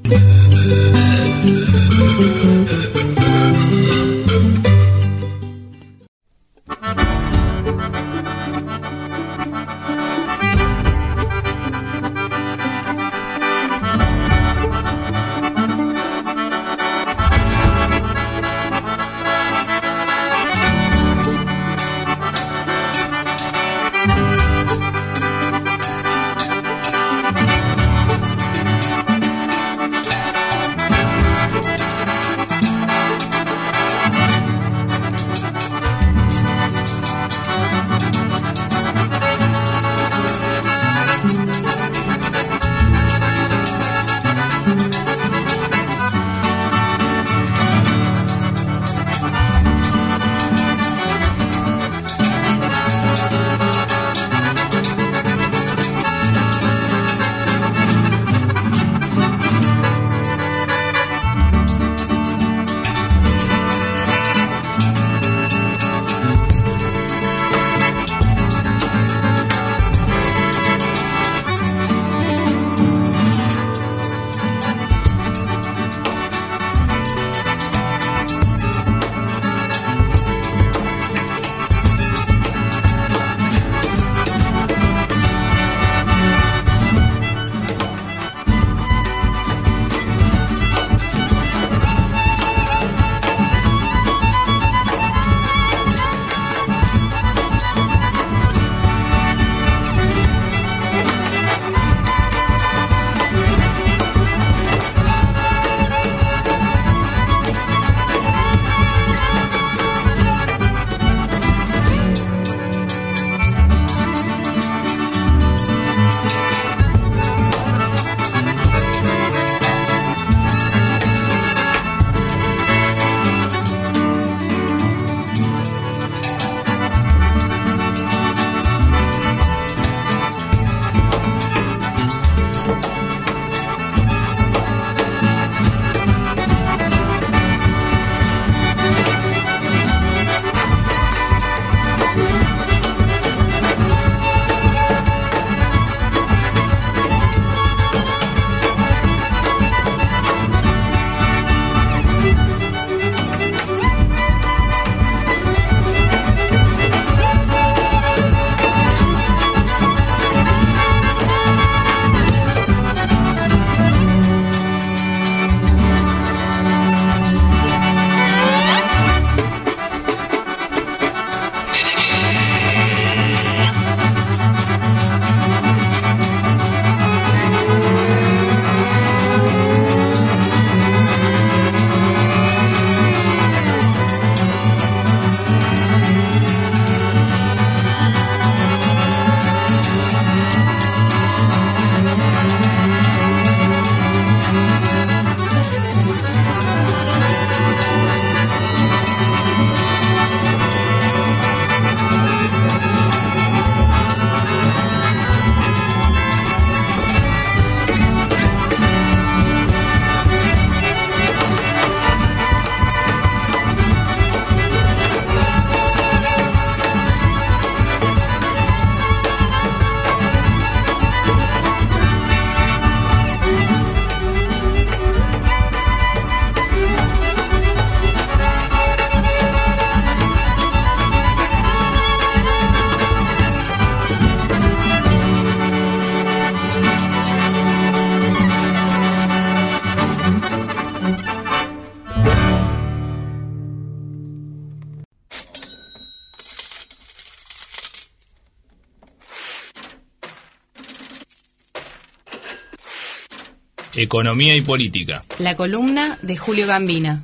Economía y política. La columna de Julio Gambina.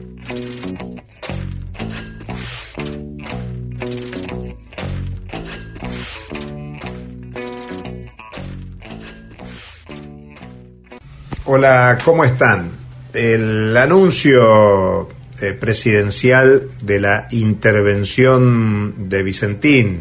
Hola, ¿cómo están? El anuncio presidencial de la intervención de Vicentín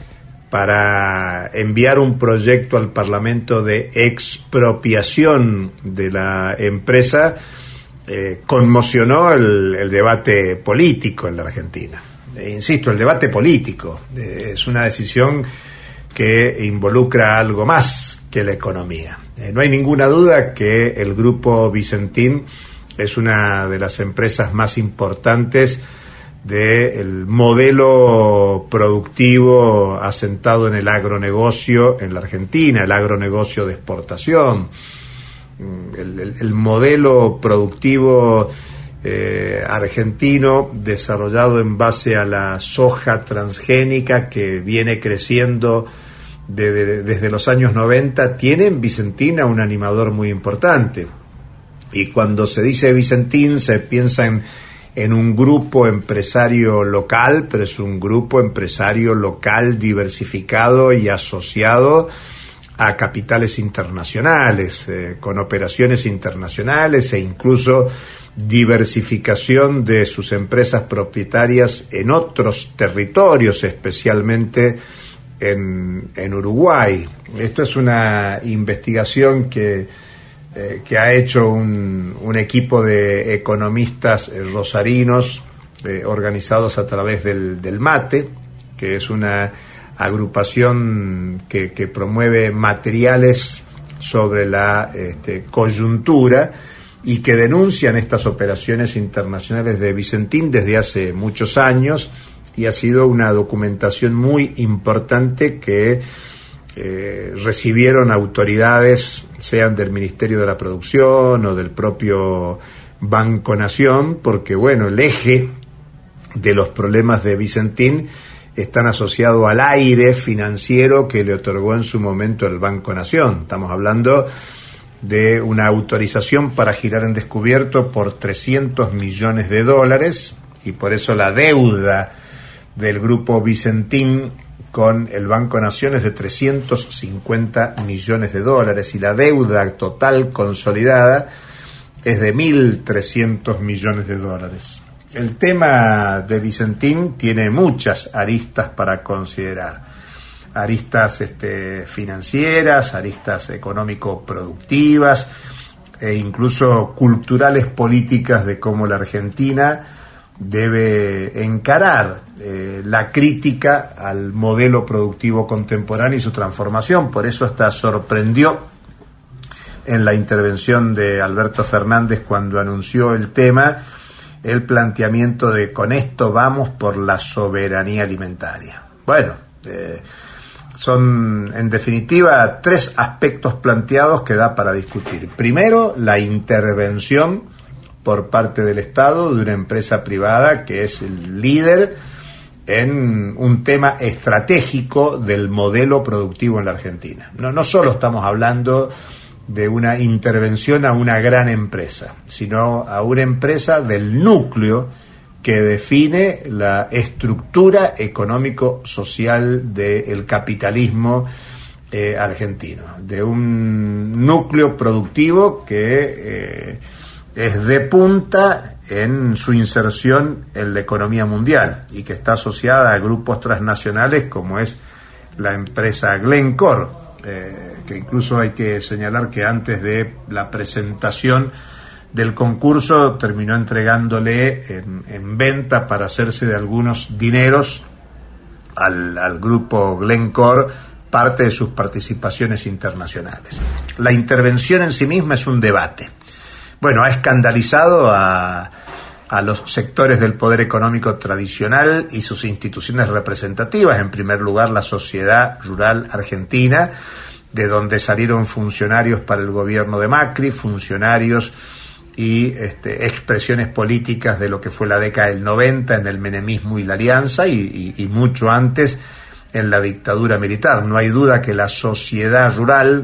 para enviar un proyecto al Parlamento de expropiación de la empresa conmocionó el debate político en la Argentina. Insisto, el debate político es una decisión que involucra algo más que la economía. No hay ninguna duda que el Grupo Vicentín es una de las empresas más importantes del modelo productivo asentado en el agronegocio en la Argentina, el agronegocio de exportación, el modelo productivo argentino desarrollado en base a la soja transgénica que viene creciendo desde los años 90, tiene en Vicentín a un animador muy importante. Y cuando se dice Vicentín se piensa en un grupo empresario local, pero es un grupo empresario local diversificado y asociado a capitales internacionales, con operaciones internacionales e incluso diversificación de sus empresas propietarias en otros territorios, especialmente en Uruguay. Esto es una investigación que ha hecho un equipo de economistas rosarinos organizados a través del MATE, que es una agrupación que promueve materiales sobre la coyuntura y que denuncian estas operaciones internacionales de Vicentín desde hace muchos años, y ha sido una documentación muy importante que recibieron autoridades, sean del Ministerio de la Producción o del propio Banco Nación, porque bueno, el eje de los problemas de Vicentín están asociados al aire financiero que le otorgó en su momento el Banco Nación. Estamos hablando de una autorización para girar en descubierto por $300 millones, y por eso la deuda del Grupo Vicentín con el Banco Nación es de $350 millones, y la deuda total consolidada es de $1.300 millones. El tema de Vicentín tiene muchas aristas para considerar. Aristas financieras, aristas económico-productivas e incluso culturales políticas de cómo la Argentina debe encarar la crítica al modelo productivo contemporáneo y su transformación. Por eso hasta sorprendió en la intervención de Alberto Fernández cuando anunció el tema, el planteamiento de con esto vamos por la soberanía alimentaria. Bueno, son en definitiva tres aspectos planteados que da para discutir. Primero, la intervención por parte del Estado de una empresa privada que es el líder en un tema estratégico del modelo productivo en la Argentina. No solo estamos hablando de una intervención a una gran empresa, sino a una empresa del núcleo que define la estructura económico-social del capitalismo argentino, de un núcleo productivo que es de punta en su inserción en la economía mundial y que está asociada a grupos transnacionales como es la empresa Glencore, que incluso hay que señalar que antes de la presentación del concurso terminó entregándole en venta para hacerse de algunos dineros al grupo Glencore parte de sus participaciones internacionales. La intervención en sí misma es un debate. Bueno, ha escandalizado a los sectores del poder económico tradicional y sus instituciones representativas, en primer lugar la sociedad rural argentina, de donde salieron funcionarios para el gobierno de Macri, funcionarios y expresiones políticas de lo que fue la década del 90 en el menemismo y la alianza y mucho antes en la dictadura militar. No hay duda que la sociedad rural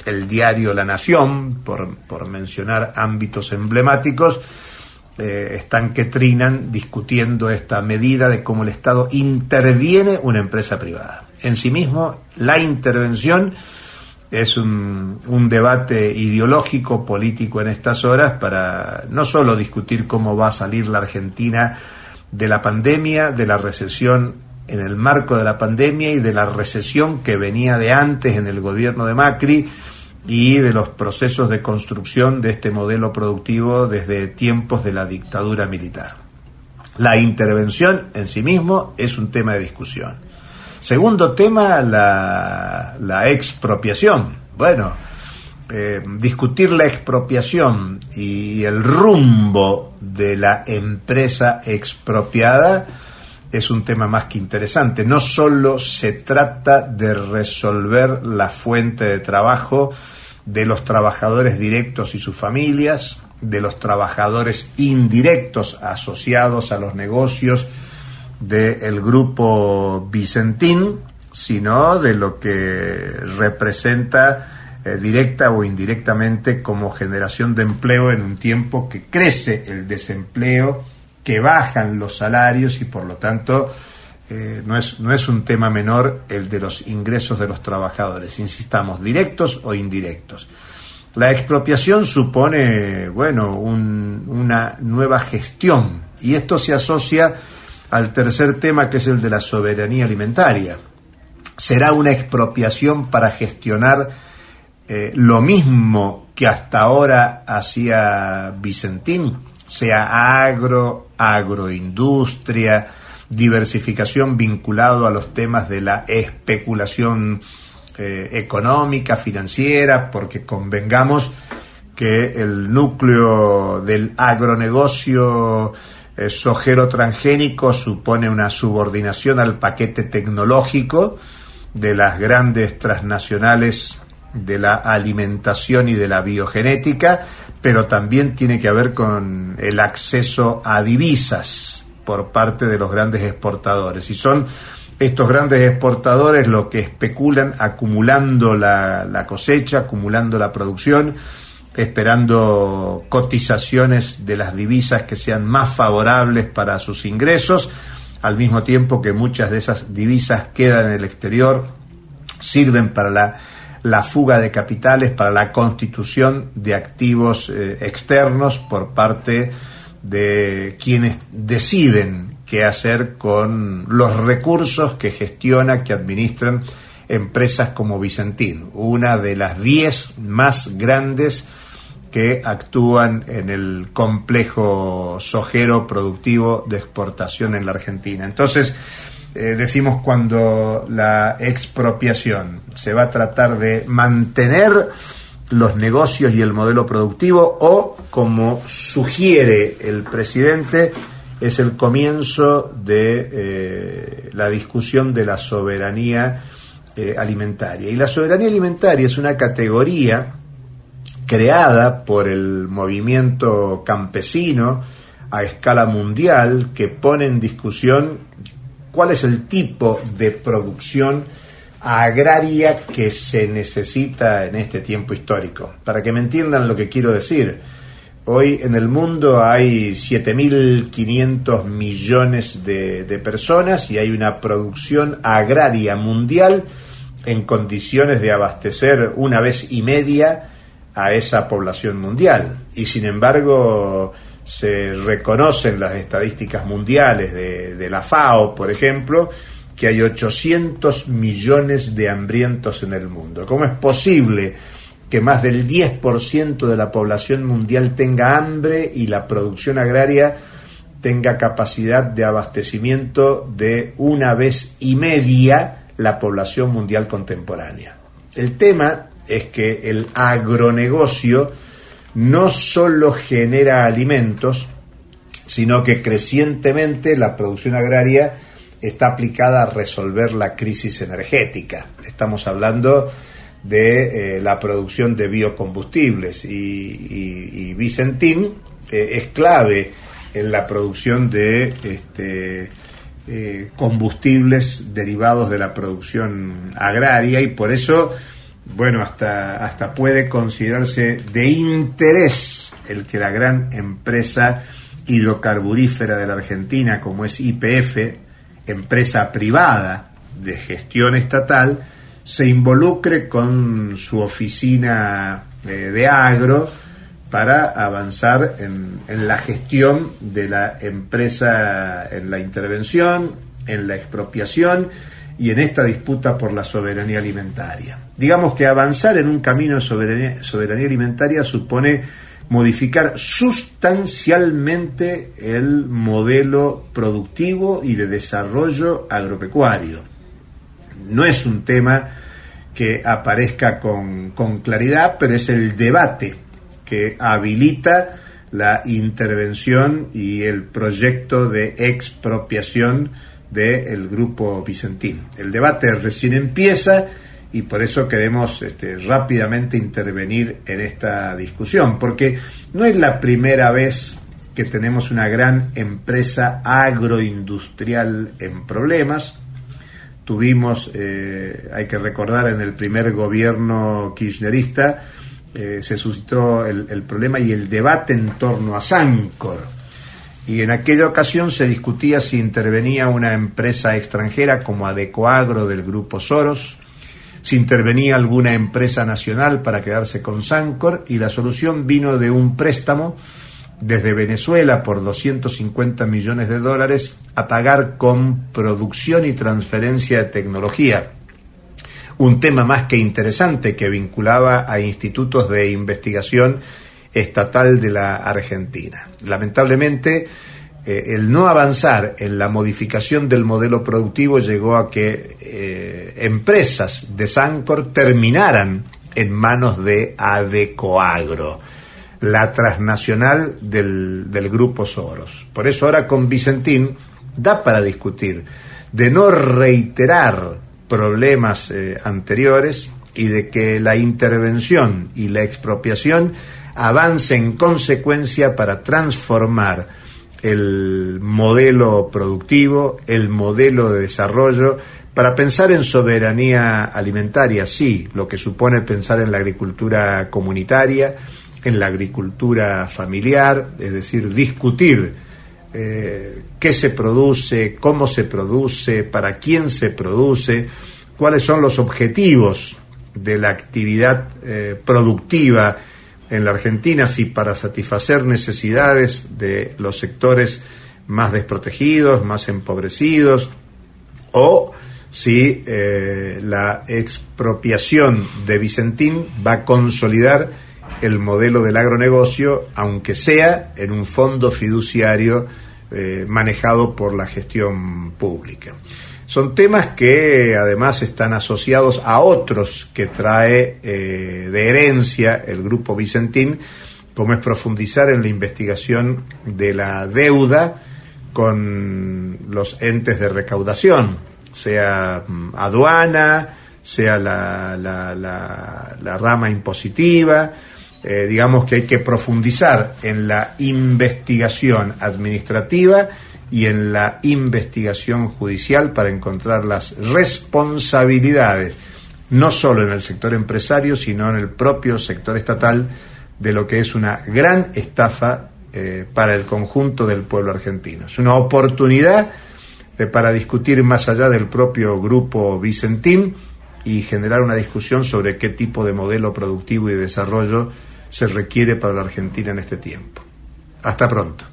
el diario La Nación, por mencionar ámbitos emblemáticos, están que trinan discutiendo esta medida de cómo el Estado interviene una empresa privada. En sí mismo, la intervención es un debate ideológico, político en estas horas, para no solo discutir cómo va a salir la Argentina de la pandemia, de la recesión en el marco de la pandemia y de la recesión que venía de antes en el gobierno de Macri, y de los procesos de construcción de este modelo productivo desde tiempos de la dictadura militar. La intervención en sí mismo es un tema de discusión. Segundo tema, la expropiación. Bueno, discutir la expropiación y el rumbo de la empresa expropiada es un tema más que interesante. No solo se trata de resolver la fuente de trabajo de los trabajadores directos y sus familias, de los trabajadores indirectos asociados a los negocios del grupo Vicentín, sino de lo que representa directa o indirectamente como generación de empleo en un tiempo que crece el desempleo, que bajan los salarios y por lo tanto no es un tema menor el de los ingresos de los trabajadores, insistamos, directos o indirectos. La expropiación supone, una nueva gestión, y esto se asocia al tercer tema, que es el de la soberanía alimentaria. ¿Será una expropiación para gestionar lo mismo que hasta ahora hacía Vicentín? Sea agroindustria, diversificación vinculado a los temas de la especulación económica, financiera, porque convengamos que el núcleo del agronegocio sojero transgénico supone una subordinación al paquete tecnológico de las grandes transnacionales de la alimentación y de la biogenética, pero también tiene que ver con el acceso a divisas por parte de los grandes exportadores, y son estos grandes exportadores los que especulan acumulando la cosecha, acumulando la producción, esperando cotizaciones de las divisas que sean más favorables para sus ingresos, al mismo tiempo que muchas de esas divisas quedan en el exterior, sirven para la fuga de capitales, para la constitución de activos externos por parte de quienes deciden qué hacer con los recursos que gestiona, que administran empresas como Vicentín, una de las 10 más grandes que actúan en el complejo sojero productivo de exportación en la Argentina. Entonces, decimos, cuando la expropiación se va a tratar de mantener los negocios y el modelo productivo, o, como sugiere el presidente, es el comienzo de la discusión de la soberanía alimentaria. Y la soberanía alimentaria es una categoría creada por el movimiento campesino a escala mundial, que pone en discusión cuál es el tipo de producción agraria que se necesita en este tiempo histórico. Para que me entiendan lo que quiero decir, hoy en el mundo hay 7.500 millones de personas y hay una producción agraria mundial en condiciones de abastecer una vez y media a esa población mundial. Y sin embargo, se reconocen las estadísticas mundiales de la FAO, por ejemplo, que hay 800 millones de hambrientos en el mundo. ¿Cómo es posible que más del 10% de la población mundial tenga hambre y la producción agraria tenga capacidad de abastecimiento de una vez y media la población mundial contemporánea? El tema es que el agronegocio no solo genera alimentos, sino que crecientemente la producción agraria está aplicada a resolver la crisis energética. Estamos hablando de la producción de biocombustibles y Vicentín es clave en la producción de combustibles derivados de la producción agraria, y por eso bueno, hasta puede considerarse de interés el que la gran empresa hidrocarburífera de la Argentina, como es YPF, empresa privada de gestión estatal, se involucre con su oficina de agro para avanzar en la gestión de la empresa, en la intervención, en la expropiación y en esta disputa por la soberanía alimentaria. Digamos que avanzar en un camino de soberanía alimentaria supone modificar sustancialmente el modelo productivo y de desarrollo agropecuario. No es un tema que aparezca con claridad, pero es el debate que habilita la intervención y el proyecto de expropiación del Grupo Vicentín. El debate recién empieza y por eso queremos rápidamente intervenir en esta discusión, porque no es la primera vez que tenemos una gran empresa agroindustrial en problemas. Tuvimos, hay que recordar, en el primer gobierno kirchnerista se suscitó el problema y el debate en torno a Sancor, y en aquella ocasión se discutía si intervenía una empresa extranjera como Adecoagro del Grupo Soros, si intervenía alguna empresa nacional para quedarse con Sancor, y la solución vino de un préstamo desde Venezuela por $250 millones a pagar con producción y transferencia de tecnología. Un tema más que interesante que vinculaba a institutos de investigación estatal de la Argentina. Lamentablemente, el no avanzar en la modificación del modelo productivo llegó a que empresas de Sancor terminaran en manos de Adecoagro, la transnacional del Grupo Soros. Por eso ahora con Vicentín da para discutir de no reiterar problemas anteriores y de que la intervención y la expropiación avance en consecuencia para transformar el modelo productivo, el modelo de desarrollo, para pensar en soberanía alimentaria, sí, lo que supone pensar en la agricultura comunitaria, en la agricultura familiar, es decir, discutir qué se produce, cómo se produce, para quién se produce, cuáles son los objetivos de la actividad productiva en la Argentina, si para satisfacer necesidades de los sectores más desprotegidos, más empobrecidos, o si la expropiación de Vicentín va a consolidar el modelo del agronegocio, aunque sea en un fondo fiduciario manejado por la gestión pública. Son temas que además están asociados a otros que trae de herencia el Grupo Vicentín, como es profundizar en la investigación de la deuda con los entes de recaudación, sea aduana, sea la rama impositiva. Digamos que hay que profundizar en la investigación administrativa y en la investigación judicial para encontrar las responsabilidades, no solo en el sector empresario, sino en el propio sector estatal, de lo que es una gran estafa para el conjunto del pueblo argentino. Es una oportunidad para discutir más allá del propio Grupo Vicentín y generar una discusión sobre qué tipo de modelo productivo y de desarrollo se requiere para la Argentina en este tiempo. Hasta pronto.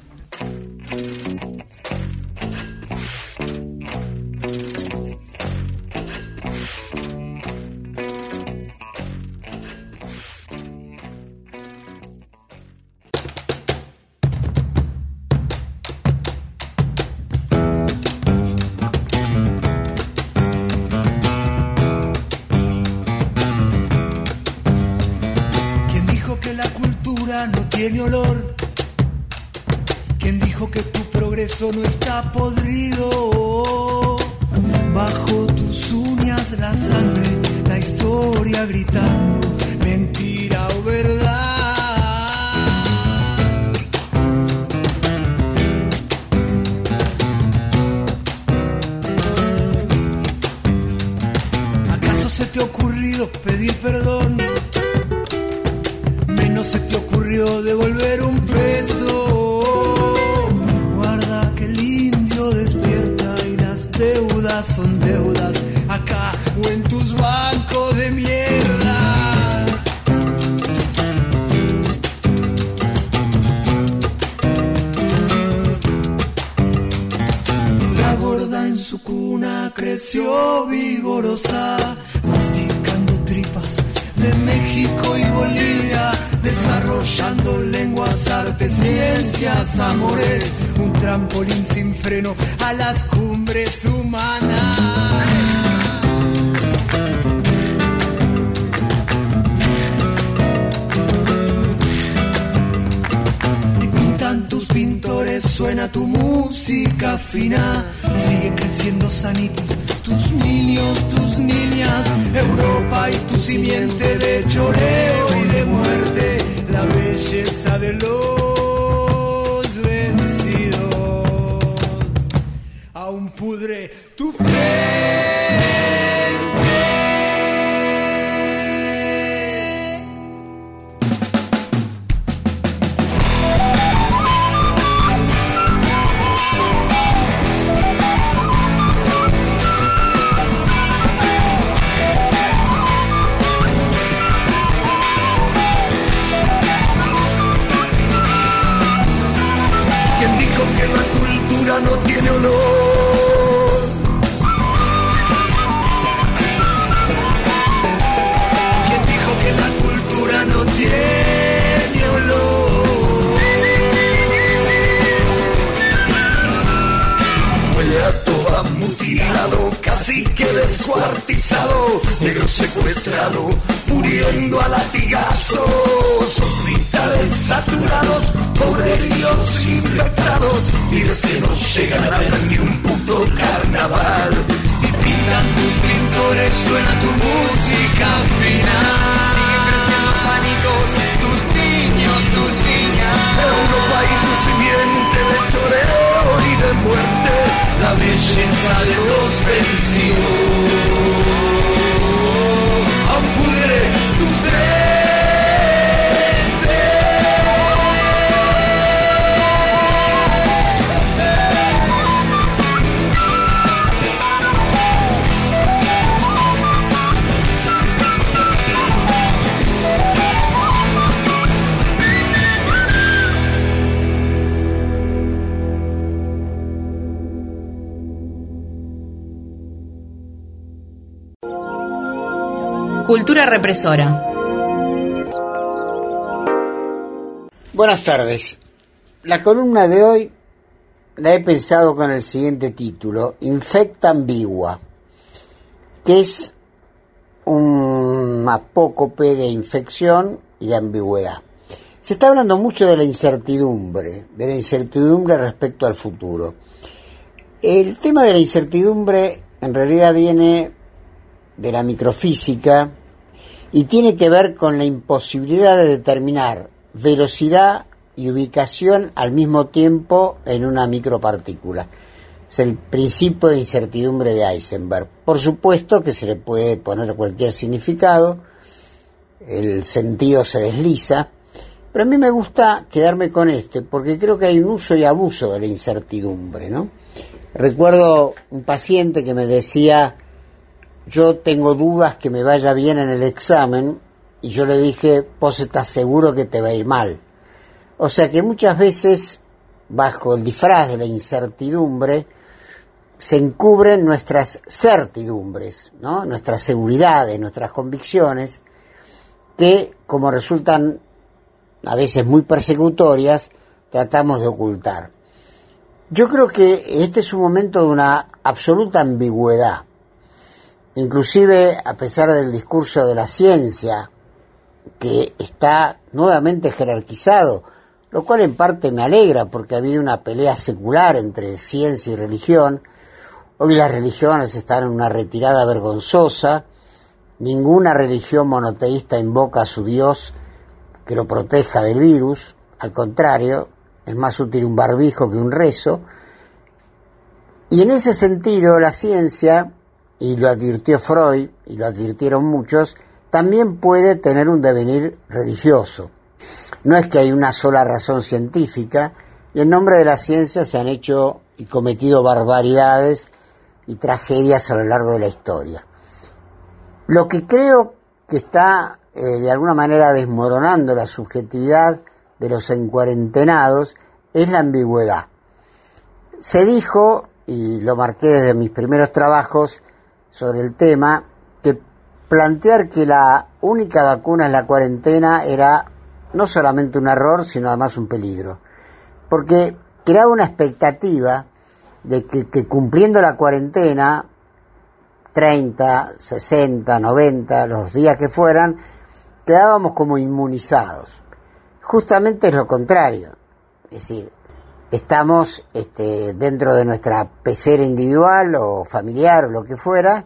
Tiene olor. ¿Quién dijo que tu progreso no está podrido? Bajo tus uñas la sangre, la historia gritando, mentira o verdad. ¿Acaso se te ocurre aburrido pedir perdón. Menos se te ocurrió devolver un peso. Guarda que el indio despierta y las deudas son deudas acá o en tus bancos de mierda. La gorda en su cuna creció vigorosa, masticando tripas de México y Bolivia, desarrollando lenguas, artes, ciencias, amores, un trampolín sin freno a las cumbres humanas. Y pintan tus pintores, suena tu música fina, sigue creciendo sanitos tus niños, tus niñas, Europa y tu simiente de choreo y de muerte, la belleza de los vencidos, aún pudre tu frente. No tiene olor. ¿Quién dijo que la cultura no tiene olor? Huele a todo mutilado, casi que descuartizado, negro secuestrado, muriendo a latigazos, hospitales saturados, pobreríos infectados, pibes que no llegan a ver ni un puto carnaval. Y pintan tus pintores, suena tu música final. Siguen creciendo sanitos, tus niños, tus niñas. Europa y tu simiente de toreo y de muerte, la belleza de los vencidos. Aún pudre tu frente. Cultura represora. Buenas tardes. La columna de hoy la he pensado con el siguiente título: Infecta ambigua, que es un apócope de infección y de ambigüedad. Se está hablando mucho de la incertidumbre respecto al futuro. El tema de la incertidumbre en realidad viene de la microfísica y tiene que ver con la imposibilidad de determinar velocidad y ubicación al mismo tiempo en una micropartícula. Es el principio de incertidumbre de Heisenberg. Por supuesto que se le puede poner cualquier significado, el sentido se desliza, pero a mí me gusta quedarme con este, porque creo que hay un uso y abuso de la incertidumbre, ¿no? Recuerdo un paciente que me decía: yo tengo dudas que me vaya bien en el examen, y yo le dije: vos estás seguro que te va a ir mal. O sea que muchas veces, bajo el disfraz de la incertidumbre, se encubren nuestras certidumbres, ¿no? Nuestras seguridades, nuestras convicciones, que, como resultan a veces muy persecutorias, tratamos de ocultar. Yo creo que este es un momento de una absoluta ambigüedad. Inclusive, a pesar del discurso de la ciencia, que está nuevamente jerarquizado, lo cual en parte me alegra, porque ha habido una pelea secular entre ciencia y religión. Hoy las religiones están en una retirada vergonzosa. Ninguna religión monoteísta invoca a su Dios que lo proteja del virus. Al contrario, es más útil un barbijo que un rezo. Y en ese sentido, la ciencia y lo advirtió Freud, y lo advirtieron muchos, también puede tener un devenir religioso. No es que hay una sola razón científica, y en nombre de la ciencia se han hecho y cometido barbaridades y tragedias a lo largo de la historia. Lo que creo que está de alguna manera desmoronando la subjetividad de los encuarentenados es la ambigüedad. Se dijo, y lo marqué desde mis primeros trabajos sobre el tema, que plantear que la única vacuna en la cuarentena era no solamente un error, sino además un peligro. Porque creaba una expectativa de que cumpliendo la cuarentena, 30, 60, 90, los días que fueran, quedábamos como inmunizados. Justamente es lo contrario. Es decir, estamos dentro de nuestra pecera individual o familiar o lo que fuera,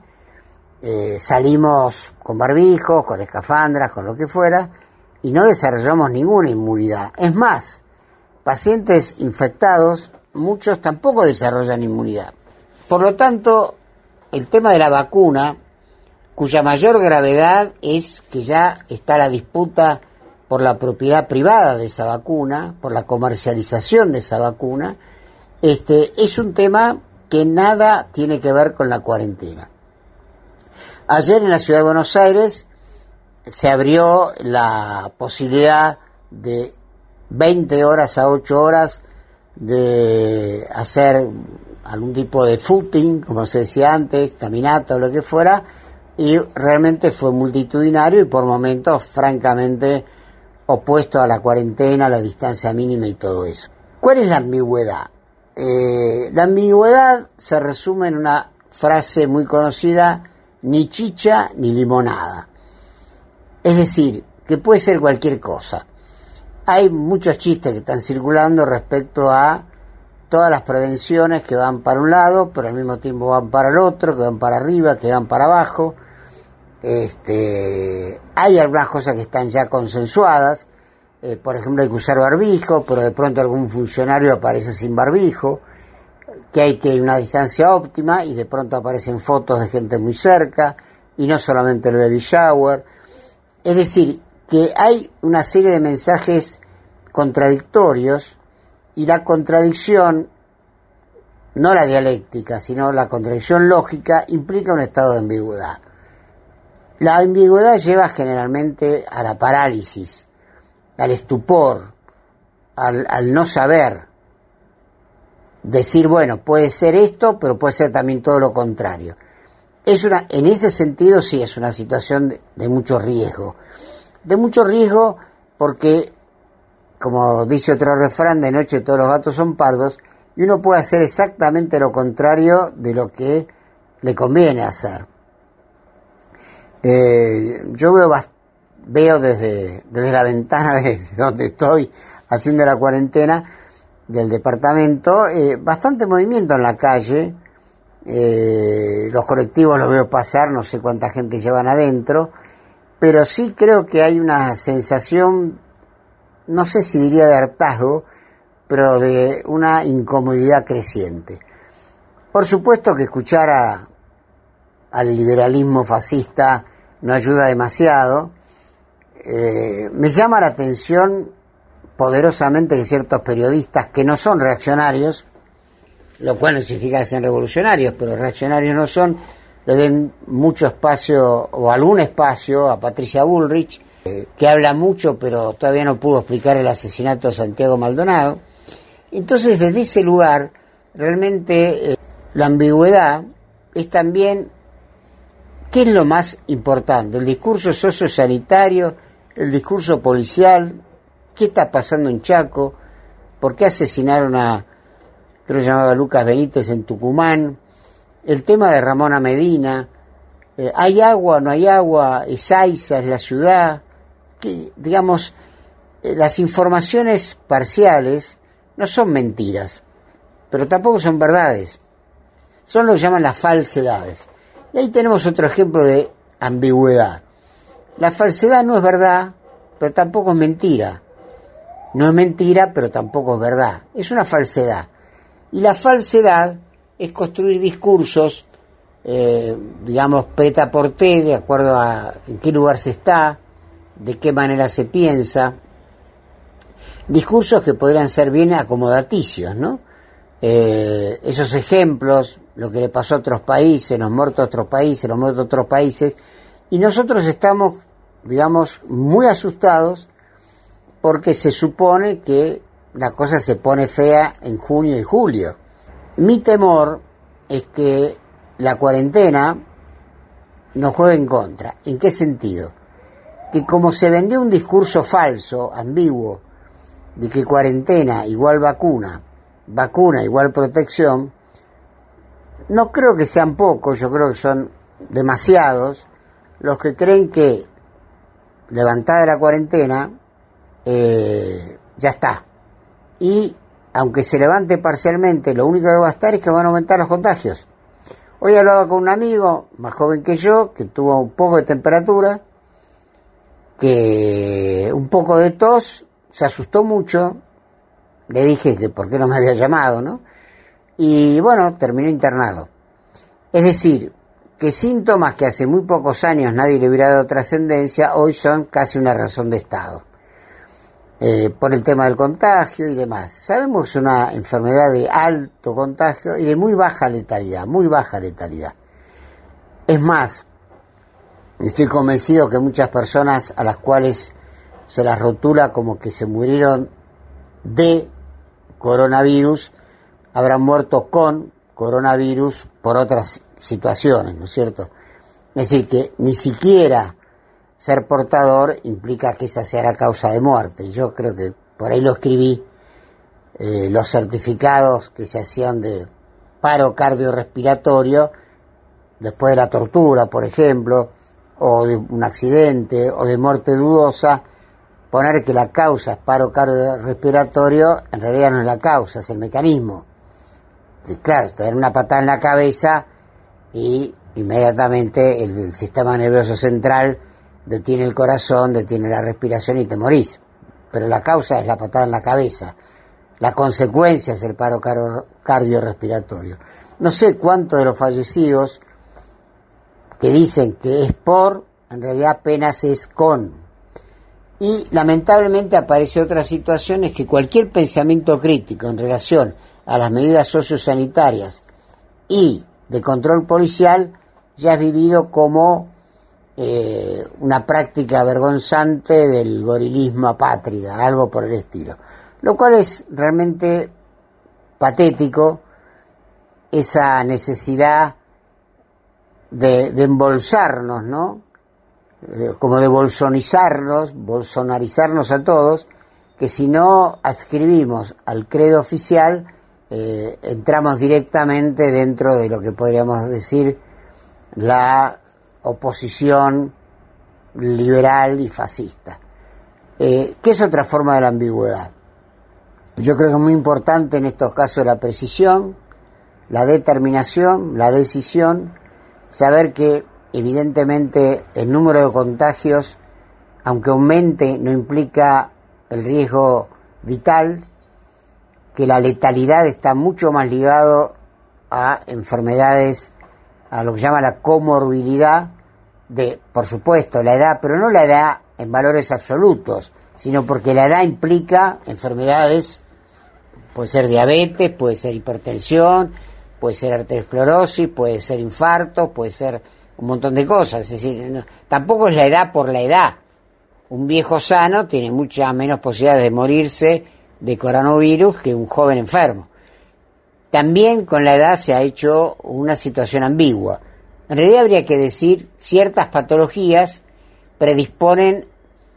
salimos con barbijos, con escafandras, con lo que fuera, y no desarrollamos ninguna inmunidad. Es más, pacientes infectados, muchos tampoco desarrollan inmunidad. Por lo tanto, el tema de la vacuna, cuya mayor gravedad es que ya está la disputa por la propiedad privada de esa vacuna, por la comercialización de esa vacuna, es un tema que nada tiene que ver con la cuarentena. Ayer en la ciudad de Buenos Aires se abrió la posibilidad de 20 horas a 8 horas de hacer algún tipo de footing, como se decía antes, caminata o lo que fuera, y realmente fue multitudinario y por momentos francamente opuesto a la cuarentena, a la distancia mínima y todo eso. ¿Cuál es la ambigüedad? La ambigüedad se resume en una frase muy conocida: ni chicha ni limonada. Es decir, que puede ser cualquier cosa. Hay muchos chistes que están circulando respecto a todas las prevenciones que van para un lado, pero al mismo tiempo van para el otro, que van para arriba, que van para abajo. Hay algunas cosas que están ya consensuadas. Por ejemplo, hay que usar barbijo, pero de pronto algún funcionario aparece sin barbijo, que hay que ir a una distancia óptima y de pronto aparecen fotos de gente muy cerca, y no solamente el baby shower. Es decir, que hay una serie de mensajes contradictorios, y la contradicción, no la dialéctica, sino la contradicción lógica, implica un estado de ambigüedad. La ambigüedad lleva generalmente a la parálisis, al estupor, al no saber. Decir, bueno, puede ser esto, pero puede ser también todo lo contrario. En ese sentido sí es una situación de mucho riesgo. De mucho riesgo porque, como dice otro refrán, de noche todos los gatos son pardos, y uno puede hacer exactamente lo contrario de lo que le conviene hacer. Yo veo desde la ventana de donde estoy haciendo la cuarentena del departamento, bastante movimiento en la calle. Los colectivos los veo pasar, no sé cuánta gente llevan adentro, pero sí creo que hay una sensación, no sé si diría de hartazgo, pero de una incomodidad creciente. Por supuesto que escuchar al liberalismo fascista no ayuda demasiado. Me llama la atención poderosamente que ciertos periodistas que no son reaccionarios, lo cual no significa que sean revolucionarios, pero reaccionarios no son, le den mucho espacio o algún espacio a Patricia Bullrich, que habla mucho pero todavía no pudo explicar el asesinato de Santiago Maldonado. Entonces, desde ese lugar, realmente la ambigüedad es también ¿qué es lo más importante? ¿El discurso sociosanitario? ¿El discurso policial? ¿Qué está pasando en Chaco? ¿Por qué asesinaron creo que se llamaba Lucas Benítez en Tucumán? El tema de Ramona Medina. ¿Hay agua o no hay agua? ¿Es Aiza? ¿Es la ciudad? Que, digamos, las informaciones parciales no son mentiras, pero tampoco son verdades. Son lo que llaman las falsedades. Y ahí tenemos otro ejemplo de ambigüedad. La falsedad no es verdad, pero tampoco es mentira. No es mentira, pero tampoco es verdad. Es una falsedad. Y la falsedad es construir discursos digamos, prêt-à-porter, de acuerdo a en qué lugar se está, de qué manera se piensa. Discursos que podrían ser bien acomodaticios, ¿no? Esos ejemplos, lo que le pasó a otros países, los muertos a otros países, los muertos a otros países, y nosotros estamos, digamos, muy asustados porque se supone que la cosa se pone fea en junio y julio. Mi temor es que la cuarentena nos juegue en contra. ¿En qué sentido? Que como se vendió un discurso falso, ambiguo, de que cuarentena igual vacuna, vacuna igual protección, no creo que sean pocos, yo creo que son demasiados los que creen que levantada la cuarentena ya está. Y aunque se levante parcialmente, lo único que va a estar es que van a aumentar los contagios. Hoy hablaba con un amigo más joven que yo, que tuvo un poco de temperatura, que un poco de tos, se asustó mucho, le dije que por qué no me había llamado, ¿no? Y bueno, terminó internado. Es decir, que síntomas que hace muy pocos años nadie le hubiera dado trascendencia, hoy son casi una razón de Estado. Por el tema del contagio y demás. Sabemos que es una enfermedad de alto contagio y de muy baja letalidad, muy baja letalidad. Es más, estoy convencido que muchas personas a las cuales se las rotula como que se murieron de coronavirus, habrán muerto con coronavirus por otras situaciones, ¿no es cierto? Es decir, que ni siquiera ser portador implica que esa sea la causa de muerte. Yo creo que por ahí lo escribí, los certificados que se hacían de paro cardiorrespiratorio después de la tortura, por ejemplo, o de un accidente, o de muerte dudosa, poner que la causa es paro cardiorrespiratorio, en realidad no es la causa, es el mecanismo. Y claro, te dan una patada en la cabeza y inmediatamente el sistema nervioso central detiene el corazón, detiene la respiración y te morís. Pero la causa es la patada en la cabeza. La consecuencia es el paro cardiorrespiratorio. No sé cuántos de los fallecidos que dicen que es por, en realidad apenas es con. Y lamentablemente aparece otra situación, es que cualquier pensamiento crítico en relación a las medidas sociosanitarias y de control policial ya es vivido como una práctica vergonzante del gorilismo apátrida, algo por el estilo. Lo cual es realmente patético, esa necesidad de embolsarnos, ¿no? Como de bolsonarizarnos a todos, que si no adscribimos al credo oficial, entramos directamente dentro de lo que podríamos decir la oposición liberal y fascista. ¿Qué es otra forma de la ambigüedad? Yo creo que es muy importante en estos casos la precisión, la determinación, la decisión, saber que evidentemente el número de contagios, aunque aumente, no implica el riesgo vital, que la letalidad está mucho más ligado a enfermedades, a lo que llama la comorbilidad de, por supuesto, la edad, pero no la edad en valores absolutos, sino porque la edad implica enfermedades, puede ser diabetes, puede ser hipertensión, puede ser arteriosclerosis, puede ser infarto, puede ser un montón de cosas. Es decir, no, tampoco es la edad por la edad. Un viejo sano tiene muchas menos posibilidades de morirse de coronavirus que un joven enfermo. También con la edad se ha hecho una situación ambigua. En realidad habría que decir ciertas patologías predisponen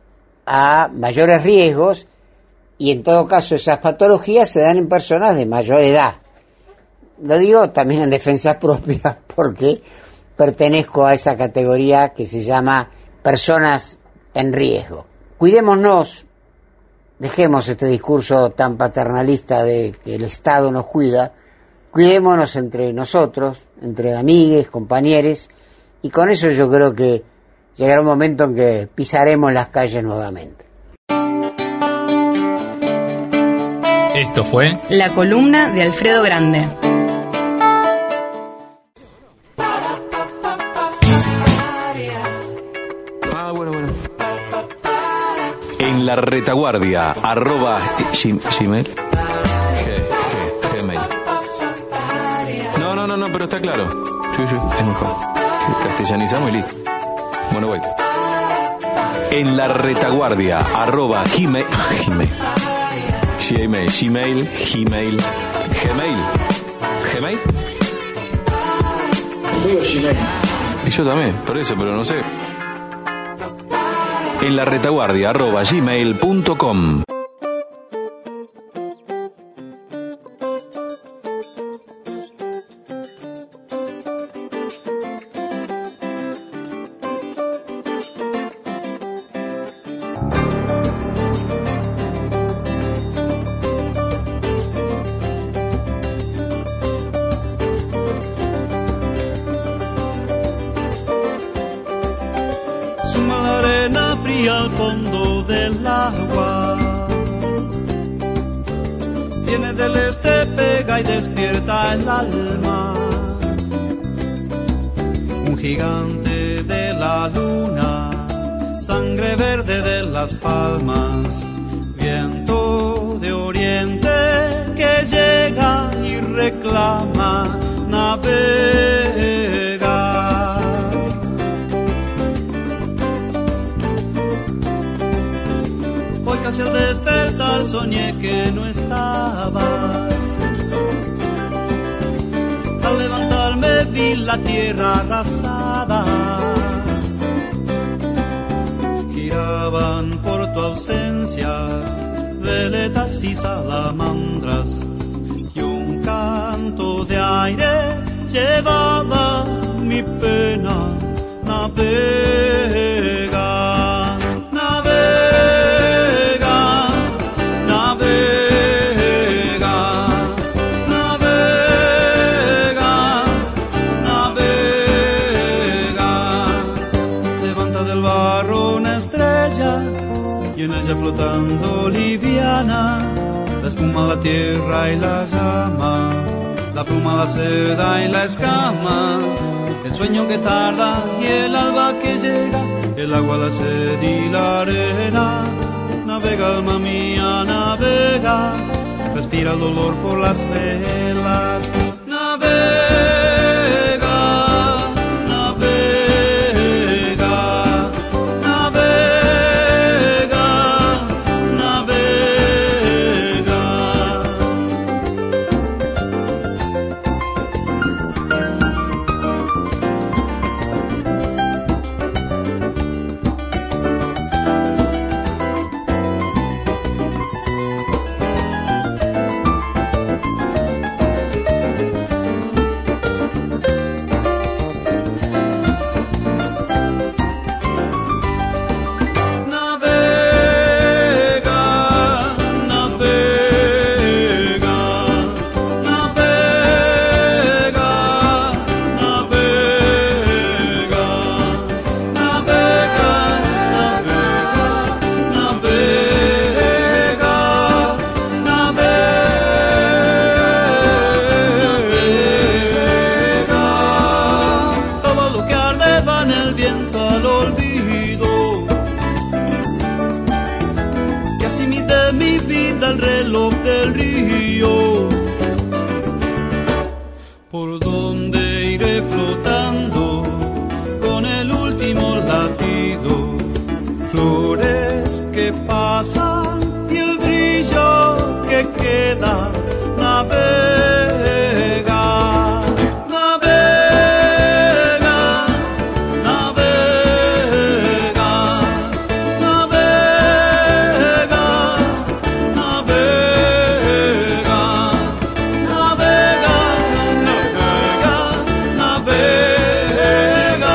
a mayores riesgos y en todo caso esas patologías se dan en personas de mayor edad. Lo digo también en defensa propia porque pertenezco a esa categoría que se llama personas en riesgo. Cuidémonos, dejemos este discurso tan paternalista de que el Estado nos cuida, cuidémonos entre nosotros, entre amigues, compañeros, y con eso yo creo que llegará un momento en que pisaremos las calles nuevamente. Esto fue La columna de Alfredo Grande. Ah, bueno. En la retaguardia, @gmail. Gmail. No, pero está claro. Sí, es mejor. Castellanizamos y listo. Bueno, voy. En la retaguardia, @gmail. Gmail. Digo Gmail. Y yo también, por eso, pero no sé. En la retaguardia, @gmail.com. Al fondo del agua, viene del este, pega y despierta el alma. Un gigante de la luna, sangre verde de las palmas, viento de oriente que llega y reclama, navega. Hoy casi al despertar soñé que no estabas. Al levantarme vi la tierra arrasada. Giraban por tu ausencia veletas y salamandras, y un canto de aire llevaba mi pena. Navega, navega, navega, navega, navega. Levanta del barro una estrella y en ella flotando liviana, la espuma, la tierra y la llama, la pluma, la seda y la escama, el sueño que tarda y el alba que llega, el agua, la sed y la arena. Navega, alma mía, navega, respira el dolor por las velas. Navega, navega, navega, navega. ¿Por dónde iré flotando con el último latido? Flores que pasan y el brillo que queda. Navega, navega, navega, navega, navega, navega, navega,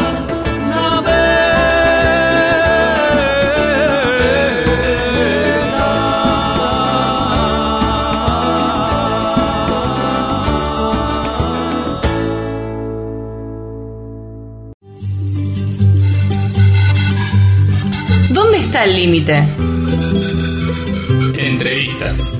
¿Dónde está el límite? Entrevistas.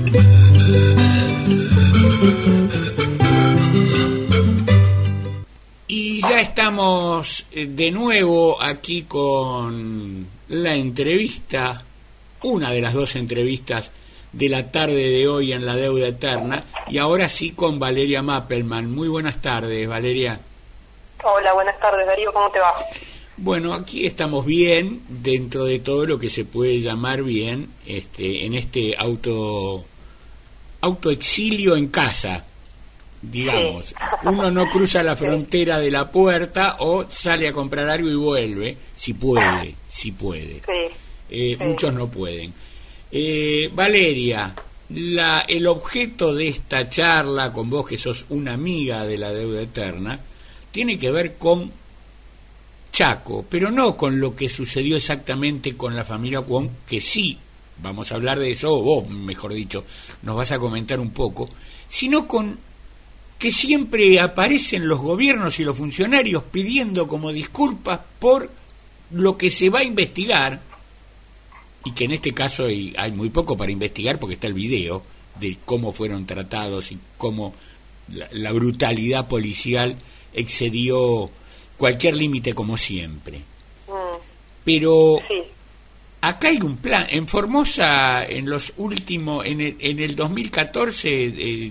Y ya ya estamos de nuevo aquí con la entrevista, una de las dos entrevistas de la tarde de hoy en La Deuda Eterna, y ahora sí con Valeria Mappelman. Muy buenas tardes, Valeria. Hola, buenas tardes, Darío, ¿cómo te va? Bueno, aquí estamos bien, dentro de todo lo que se puede llamar bien, en este autoexilio en casa, digamos. Sí. Uno no cruza la frontera de la puerta o sale a comprar algo y vuelve, si puede. Sí. Muchos no pueden. Valeria, el objeto de esta charla con vos, que sos una amiga de La Deuda Eterna, tiene que ver con Chaco, pero no con lo que sucedió exactamente con la familia Cuón, que sí, vamos a hablar de eso, o vos, mejor dicho, nos vas a comentar un poco, sino con que siempre aparecen los gobiernos y los funcionarios pidiendo como disculpas por lo que se va a investigar, y que en este caso hay muy poco para investigar porque está el video de cómo fueron tratados y cómo la brutalidad policial excedió cualquier límite como siempre. Pero sí, acá hay un plan. En Formosa, en el 2014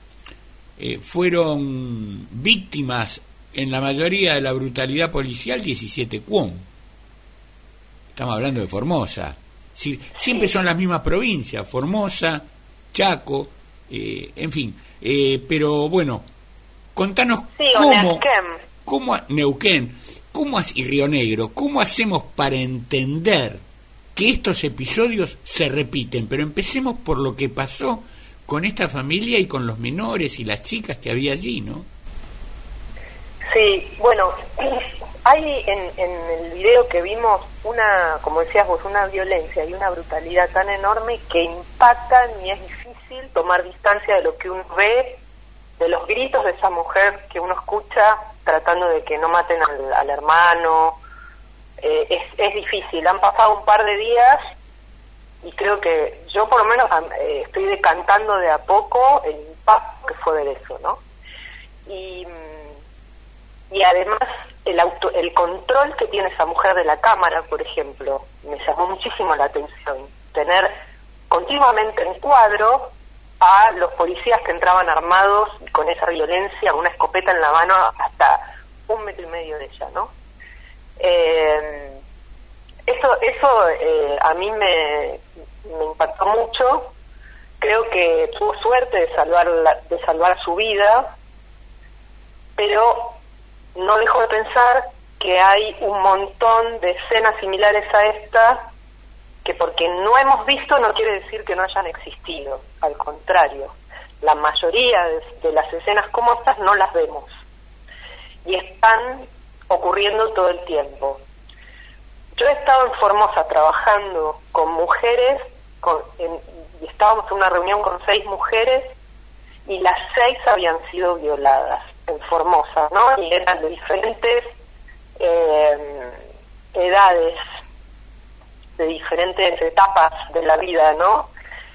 fueron víctimas en la mayoría de la brutalidad policial 17 Cuón. Estamos hablando de Formosa. Sí, siempre son las mismas provincias, Formosa, Chaco, en fin. Pero bueno, contanos cómo Neuquén, y Río Negro, ¿cómo hacemos para entender que estos episodios se repiten? Pero empecemos por lo que pasó con esta familia y con los menores y las chicas que había allí, ¿no? Sí, bueno, hay en el video que vimos como decías vos, una violencia y una brutalidad tan enorme que impactan y es difícil tomar distancia de lo que uno ve, de los gritos de esa mujer que uno escucha tratando de que no maten al hermano. Es difícil. Han pasado un par de días y creo que yo por lo menos estoy decantando de a poco el impacto que fue ver eso, ¿no? Y además el control que tiene esa mujer de la cámara, por ejemplo, me llamó muchísimo la atención. Tener continuamente en cuadro a los policías que entraban armados con esa violencia, una escopeta en la mano hasta 1,5 metros de ella, ¿no? Eso a mí me impactó mucho. Creo que tuvo suerte de salvar su vida, pero no dejo de pensar que hay un montón de escenas similares a esta que porque no hemos visto no quiere decir que no hayan existido. Al contrario, la mayoría de las escenas como estas no las vemos y están ocurriendo todo el tiempo. Yo he estado en Formosa trabajando con mujeres y estábamos en una reunión con 6 mujeres y las 6 habían sido violadas en Formosa, ¿no? Y eran de diferentes edades, de diferentes etapas de la vida, ¿no?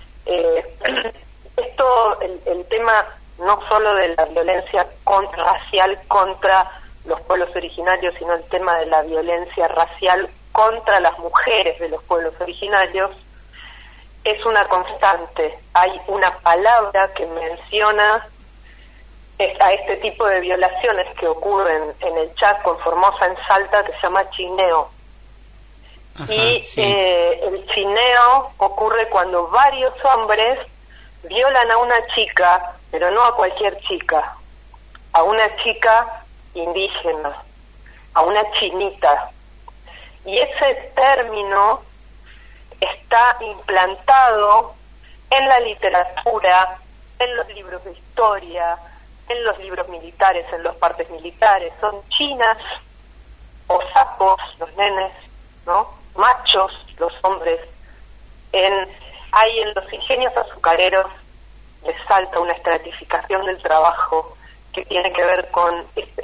Esto, el tema no solo de la violencia racial contra los pueblos originarios, sino el tema de la violencia racial contra las mujeres de los pueblos originarios, es una constante. Hay una palabra que menciona a este tipo de violaciones que ocurren en el Chaco, en Formosa, en Salta, que se llama chineo. Ajá, y sí. El chineo ocurre cuando varios hombres violan a una chica, pero no a cualquier chica, a una chica indígena, a una chinita. Y ese término está implantado en la literatura, en los libros de historia, en los libros militares, en los partes militares. Son chinas o sapos, los nenes, ¿no? Machos, los hombres. Hay en los ingenios azucareros de Salta una estratificación del trabajo que tiene que ver con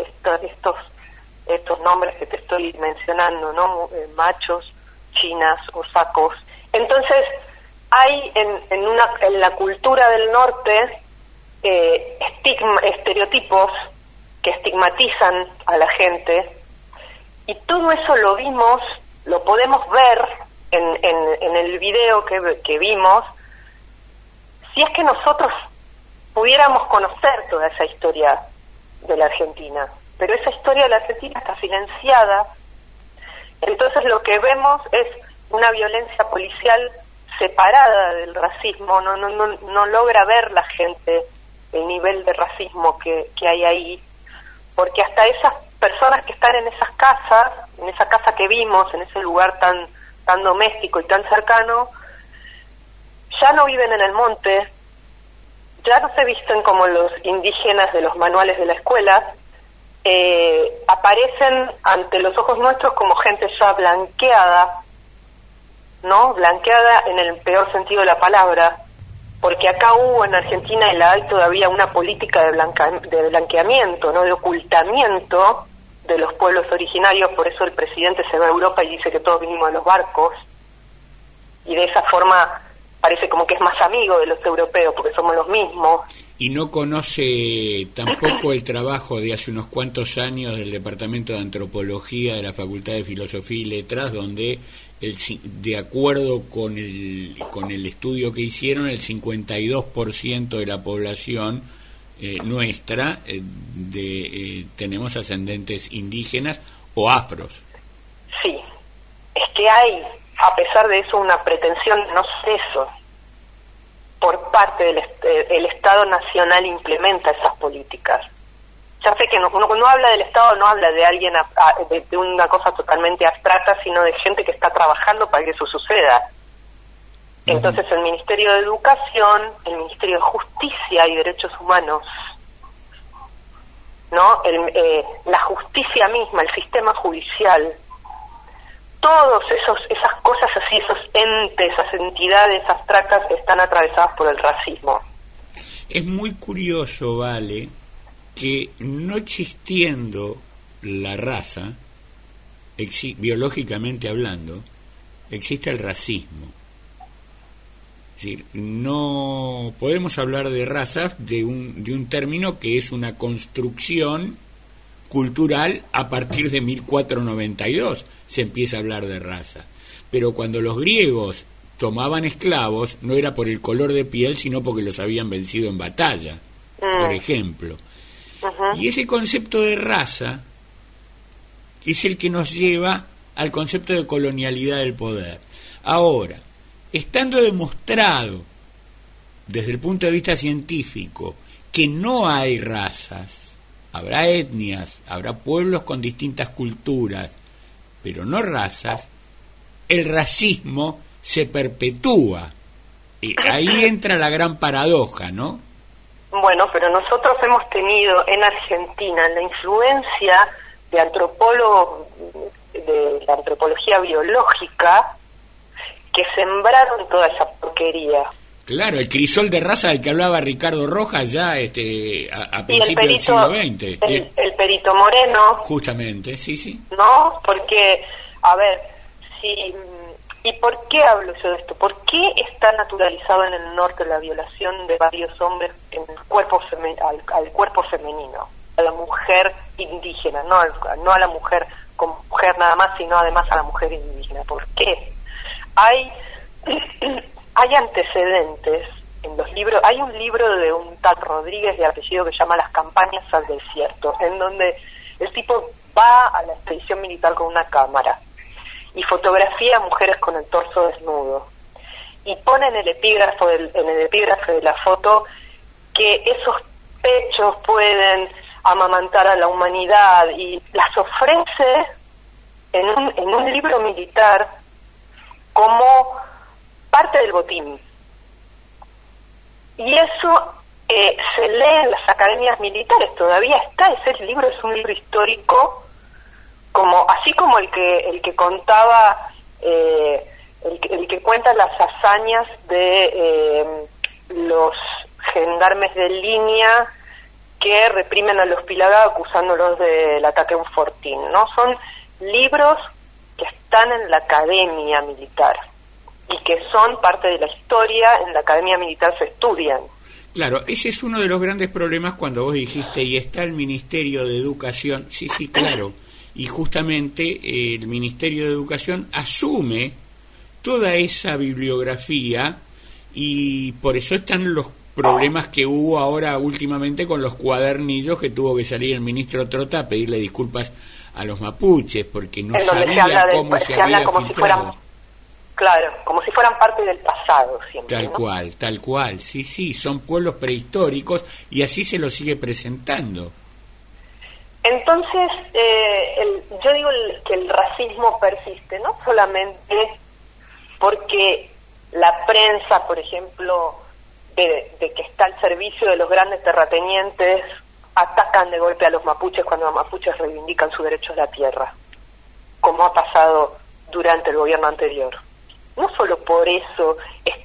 estos nombres que te estoy mencionando, ¿no? Machos, chinas o sacos. Entonces, hay en la cultura del norte estereotipos que estigmatizan a la gente, y todo eso lo podemos ver en el video que vimos, si es que nosotros pudiéramos conocer toda esa historia de la Argentina. Pero esa historia de la Argentina está silenciada, entonces lo que vemos es una violencia policial separada del racismo, no logra ver la gente el nivel de racismo que hay ahí, porque hasta esas personas que están en esas casas, en esa casa que vimos, en ese lugar tan doméstico y tan cercano, ya no viven en el monte, ya no se visten como los indígenas de los manuales de la escuela, aparecen ante los ojos nuestros como gente ya blanqueada, ¿no? Blanqueada en el peor sentido de la palabra, porque acá hubo en Argentina y la hay todavía una política de blanqueamiento, ¿no? De ocultamiento de los pueblos originarios, por eso el presidente se va a Europa y dice que todos vinimos de los barcos, y de esa forma parece como que es más amigo de los europeos, porque somos los mismos. Y no conoce tampoco el trabajo de hace unos cuantos años del Departamento de Antropología de la Facultad de Filosofía y Letras, donde de acuerdo con el estudio que hicieron, el 52% de la población nuestra tenemos ascendentes indígenas o afros. Sí, es que hay, a pesar de eso, una pretensión de no ser eso. Por parte del Estado Nacional implementa esas políticas. Ya sé que cuando habla del Estado no habla de alguien, de una cosa totalmente abstracta, sino de gente que está trabajando para que eso suceda. Entonces el Ministerio de Educación, el Ministerio de Justicia y Derechos Humanos, ¿no? La justicia misma, el sistema judicial, todos esas cosas así, esos entes, esas entidades abstractas están atravesadas por el racismo. Es muy curioso, Vale, que no existiendo la raza, biológicamente hablando, existe el racismo. Es decir, no podemos hablar de razas de un término que es una construcción cultural a partir de 1492 se empieza a hablar de raza. Pero cuando los griegos tomaban esclavos no era por el color de piel, sino porque los habían vencido en batalla, por ejemplo. Y ese concepto de raza es el que nos lleva al concepto de colonialidad del poder. Ahora, estando demostrado desde el punto de vista científico que no hay razas, habrá etnias, habrá pueblos con distintas culturas, pero no razas, el racismo se perpetúa. Ahí entra la gran paradoja, ¿no? Bueno, pero nosotros hemos tenido en Argentina la influencia de antropólogos de la antropología biológica que sembraron toda esa porquería. Claro, el crisol de raza del que hablaba Ricardo Rojas ya a principios del siglo XX. El Perito Moreno. Justamente, sí. ¿No? Porque, a ver, ¿y por qué hablo yo de esto? ¿Por qué está naturalizado en el norte la violación de varios hombres en el cuerpo al cuerpo femenino, a la mujer indígena, no a la mujer como mujer nada más, sino además a la mujer indígena? ¿Por qué? Hay antecedentes en los libros. Hay un libro de un tal Rodríguez de apellido que se llama Las campañas al desierto, en donde el tipo va a la expedición militar con una cámara y fotografía a mujeres con el torso desnudo y pone en el epígrafe de la foto que esos pechos pueden amamantar a la humanidad, y las ofrece en un libro militar como parte del botín. Y eso se lee en las academias militares, todavía está. Ese libro es un libro histórico, así como el que contaba, el que cuenta las hazañas de los gendarmes de línea que reprimen a los Pilagá acusándolos del ataque a un fortín, ¿no? Son libros que están en la academia militar y que son parte de la historia. En la academia militar se estudian. Claro, ese es uno de los grandes problemas cuando vos dijiste, y está el Ministerio de Educación. Sí, claro. Y justamente el Ministerio de Educación asume toda esa bibliografía y por eso están los problemas que hubo ahora últimamente con los cuadernillos, que tuvo que salir el ministro Trota a pedirle disculpas a los mapuches porque no sabía cómo se había filtrado. Claro, como si fueran parte del pasado siempre. Tal cual, sí, son pueblos prehistóricos y así se los sigue presentando. Entonces, yo digo que el racismo persiste, no solamente porque la prensa, por ejemplo, de que está al servicio de los grandes terratenientes, atacan de golpe a los mapuches cuando los mapuches reivindican su derecho a la tierra, como ha pasado durante el gobierno anterior. No solo por eso,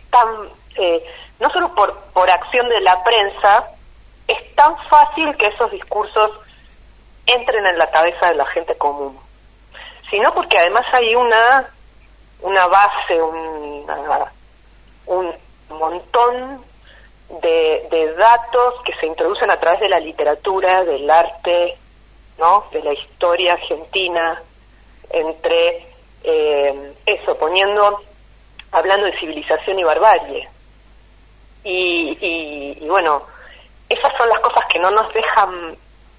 no solo por acción de la prensa, es tan fácil que esos discursos entren en la cabeza de la gente común, sino porque además hay una base, un montón de datos que se introducen a través de la literatura, del arte, ¿no?, de la historia argentina, entre hablando de civilización y barbarie. Y bueno, esas son las cosas que no nos dejan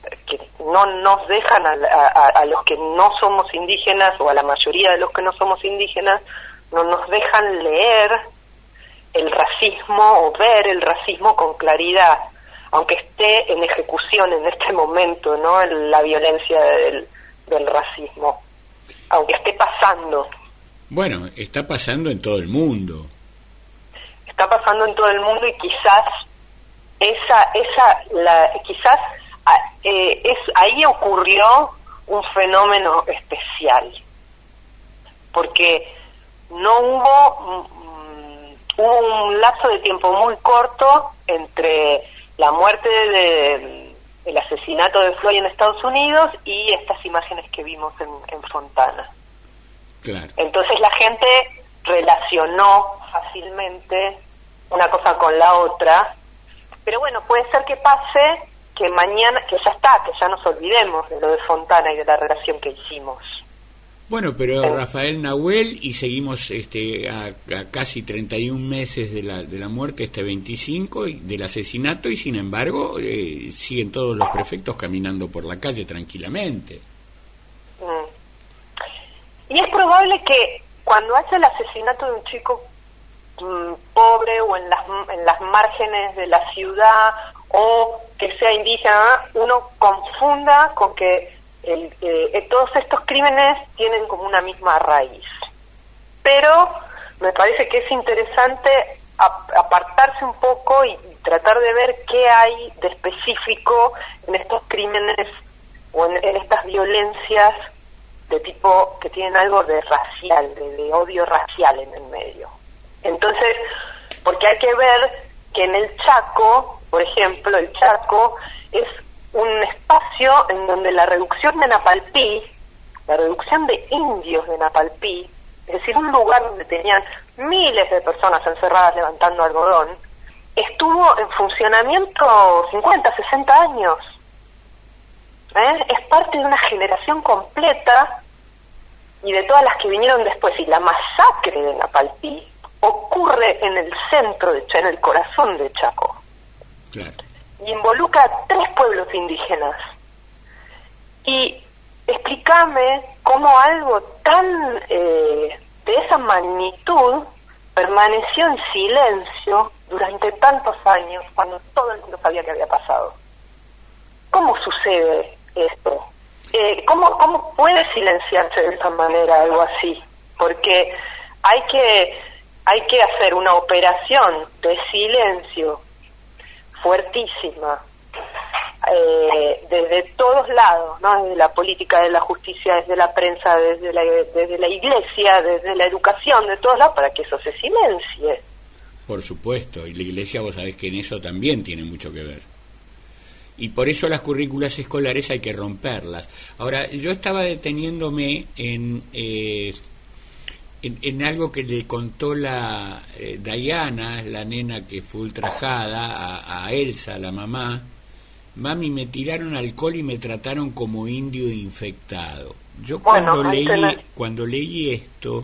a los que no somos indígenas, o a la mayoría de los que no somos indígenas, no nos dejan leer el racismo o ver el racismo con claridad, aunque esté en ejecución en este momento, ¿no?, la violencia del racismo, aunque esté pasando. Bueno, está pasando en todo el mundo. Está pasando en todo el mundo y quizás ahí ocurrió un fenómeno especial, porque hubo un lapso de tiempo muy corto entre la muerte el asesinato de Floyd en Estados Unidos y estas imágenes que vimos en Fontana. Claro. Entonces la gente relacionó fácilmente una cosa con la otra, pero bueno, puede ser que pase que mañana, que ya nos olvidemos de lo de Fontana y de la relación que hicimos. Bueno, pero Rafael Nahuel, y seguimos a casi 31 meses de la muerte, 25, y del asesinato, y sin embargo siguen todos los prefectos caminando por la calle tranquilamente. Y es probable que cuando haya el asesinato de un chico pobre o en las márgenes de la ciudad, o que sea indígena, uno confunda con que todos estos crímenes tienen como una misma raíz. Pero me parece que es interesante apartarse un poco y tratar de ver qué hay de específico en estos crímenes o en estas violencias de tipo que tienen algo de racial, de odio racial en el medio. Entonces, porque hay que ver que en el Chaco, por ejemplo, el Chaco es un espacio en donde la reducción de Napalpí, la reducción de indios de Napalpí, es decir, un lugar donde tenían miles de personas encerradas levantando algodón, estuvo en funcionamiento 50, 60 años. Es parte de una generación completa y de todas las que vinieron después. Y la masacre de Napalpí ocurre en el centro, en el corazón de Chaco. Claro. Y involucra a 3 pueblos indígenas. Y explícame cómo algo tan de esa magnitud permaneció en silencio durante tantos años cuando todo el mundo sabía que había pasado. ¿Cómo sucede esto? ¿Cómo puede silenciarse de esa manera algo así? Porque hay que hacer una operación de silencio fuertísima desde todos lados, ¿no? Desde la política, de la justicia, desde la prensa, desde la iglesia, desde la educación, de todos lados, para que eso se silencie. Por supuesto, y la iglesia, vos sabés que en eso también tiene mucho que ver. Y por eso las currículas escolares hay que romperlas. Ahora, yo estaba deteniéndome en en algo que le contó la Diana, la nena que fue ultrajada, a Elsa, la mamá. Mami, me tiraron alcohol y me trataron como indio infectado. Yo cuando leí esto,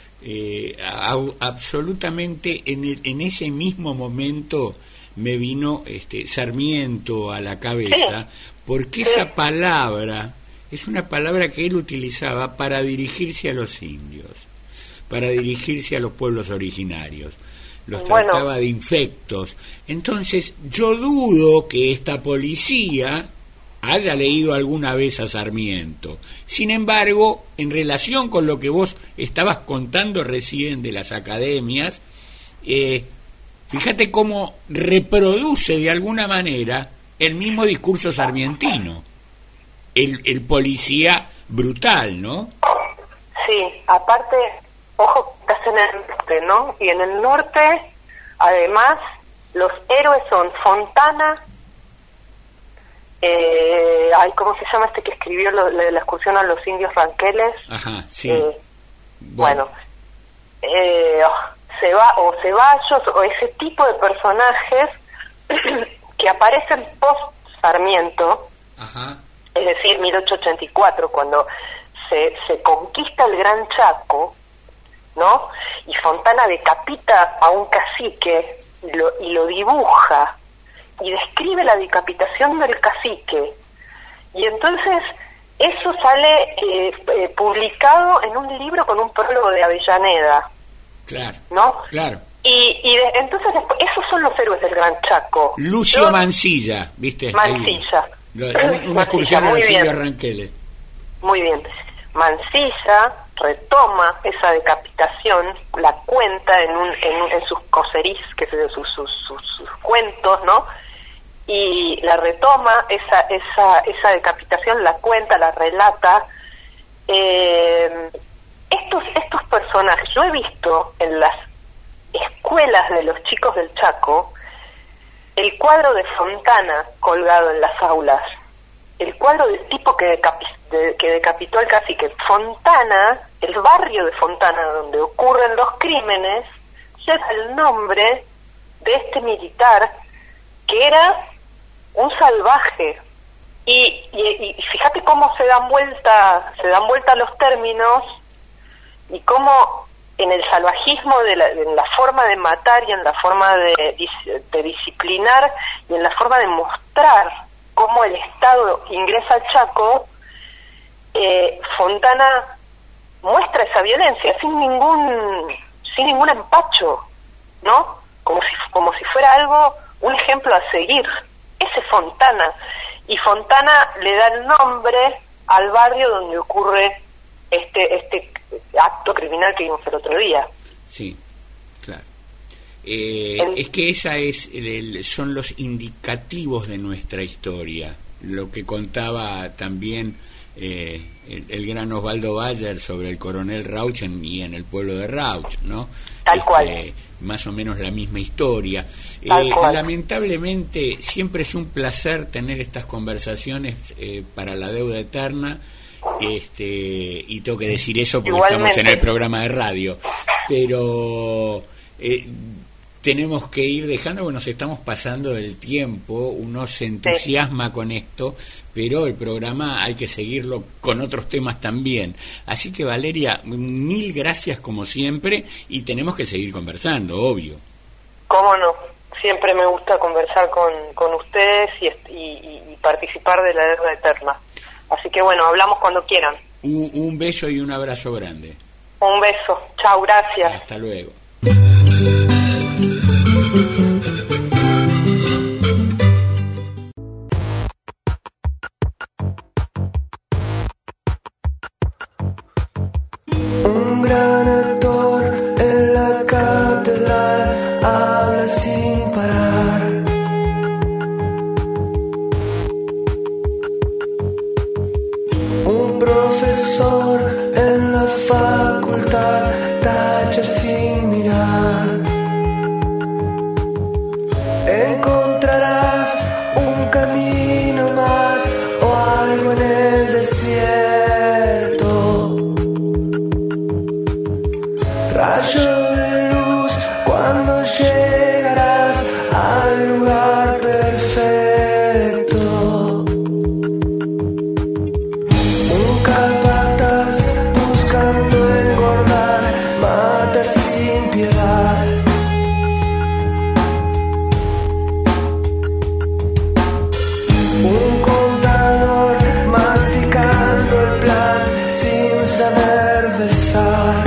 absolutamente en ese mismo momento me vino Sarmiento a la cabeza, porque esa palabra es una palabra que él utilizaba para dirigirse a los indios, para dirigirse a los pueblos originarios. Los trataba de infectos. Entonces, yo dudo que esta policía haya leído alguna vez a Sarmiento. Sin embargo, en relación con lo que vos estabas contando recién de las academias, fíjate cómo reproduce de alguna manera el mismo discurso sarmientino. El policía brutal, ¿no? Sí, aparte, ojo, estás en el norte, ¿no? Y en el norte, además, los héroes son Fontana, ¿cómo se llama este que escribió la excursión a los indios ranqueles? Ajá, sí. Ceballos, o ese tipo de personajes que aparecen post-Sarmiento, ajá, es decir, 1884, cuando se conquista el Gran Chaco, ¿no? Y Fontana decapita a un cacique y lo dibuja y describe la decapitación del cacique, y entonces eso sale publicado en un libro con un prólogo de Avellaneda, claro, ¿no? Claro. Entonces esos son los héroes del Gran Chaco. Lucio Mansilla, ¿viste? Mansilla. Una excursión a los indios ranqueles. Muy bien. Mansilla retoma esa decapitación, la cuenta en sus coserís, que es sus cuentos, ¿no? Y la retoma, esa decapitación, la cuenta, la relata. Estos personajes, yo he visto en las escuelas de los chicos del Chaco el cuadro de Fontana colgado en las aulas, el cuadro del tipo que decapitó al cacique. Fontana, el barrio de Fontana donde ocurren los crímenes, lleva el nombre de este militar que era un salvaje. Y fíjate cómo se dan vuelta los términos, y cómo en el salvajismo en la forma de matar, y en la forma de disciplinar, y en la forma de mostrar cómo el Estado ingresa al Chaco, Fontana muestra esa violencia sin ningún empacho, ¿no? Como si fuera un ejemplo a seguir. Ese es Fontana, y Fontana le da el nombre al barrio donde ocurre este acto criminal que vimos el otro día. Sí, claro. Es que son los indicativos de nuestra historia, lo que contaba también el gran Osvaldo Bayer sobre el coronel Rauch y en el pueblo de Rauch, ¿no? Tal cual. Más o menos la misma historia. Lamentablemente siempre es un placer tener estas conversaciones para la deuda eterna. Y tengo que decir eso porque Igualmente. Estamos en el programa de radio, pero tenemos que ir dejando porque nos estamos pasando del tiempo. Uno se entusiasma con esto, pero el programa hay que seguirlo con otros temas también. Así que, Valeria, mil gracias como siempre, y tenemos que seguir conversando, obvio. ¿Cómo no? Siempre me gusta conversar con ustedes y participar de la deuda eterna. Así que bueno, hablamos cuando quieran. Un beso y un abrazo grande. Un beso. Chao, gracias. Hasta luego. Un gran actor en la catedral habla sin parar. Un profesor en la facultad tacha sin mirar. Encontrarás un camino más o algo en el desierto. Rayo de luz, cuando llegarás al lugar perfecto. Un capataz buscando engordar, mata sin piedad. Un contador masticando el plan sin saber besar.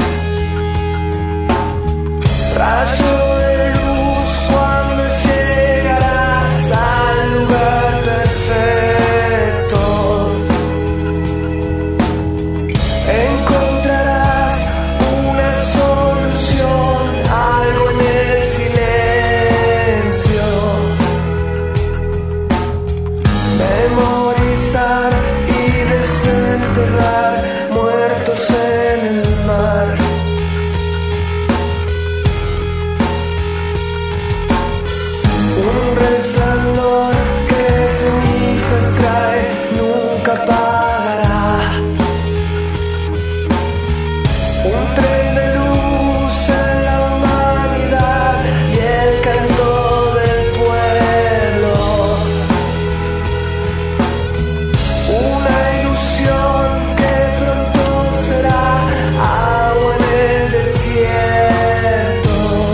Rayo de luz, cuando llegarás al lugar perfecto. Encontrarás una solución, algo en el silencio. Memorizar y desenterrar muertos en el mar. Un resplandor que cenizas trae, nunca apagará. Un tren de luz en la humanidad y el canto del pueblo. Una ilusión que pronto será agua en el desierto.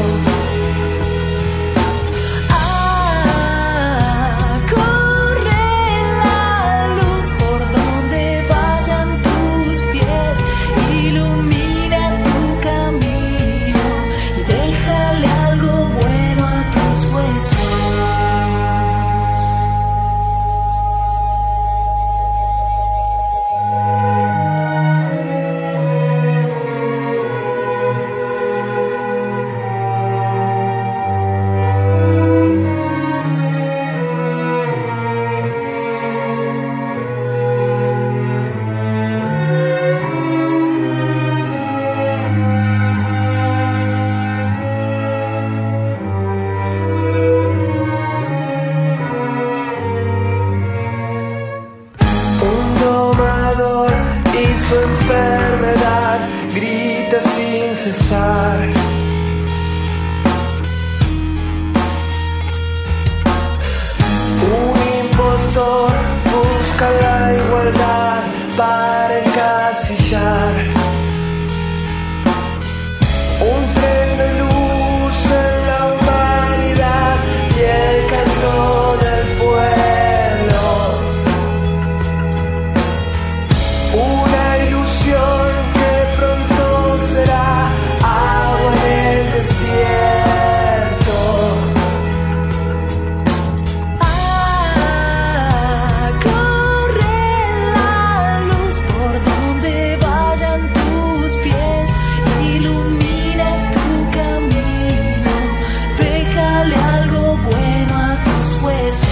Corre la luz por donde vayan tus pies, ilumina tu camino y déjale algo bueno a tus huesos. Un domador y su enfermedad grita sin cesar. Un impostor busca la igualdad para encasillar. Un tren de luz en la humanidad y el canto del pueblo. Una ilusión que pronto será agua en el desierto. Corre la luz por donde vayan tus pies, ilumina tu camino, déjale algo bueno a tus huesos.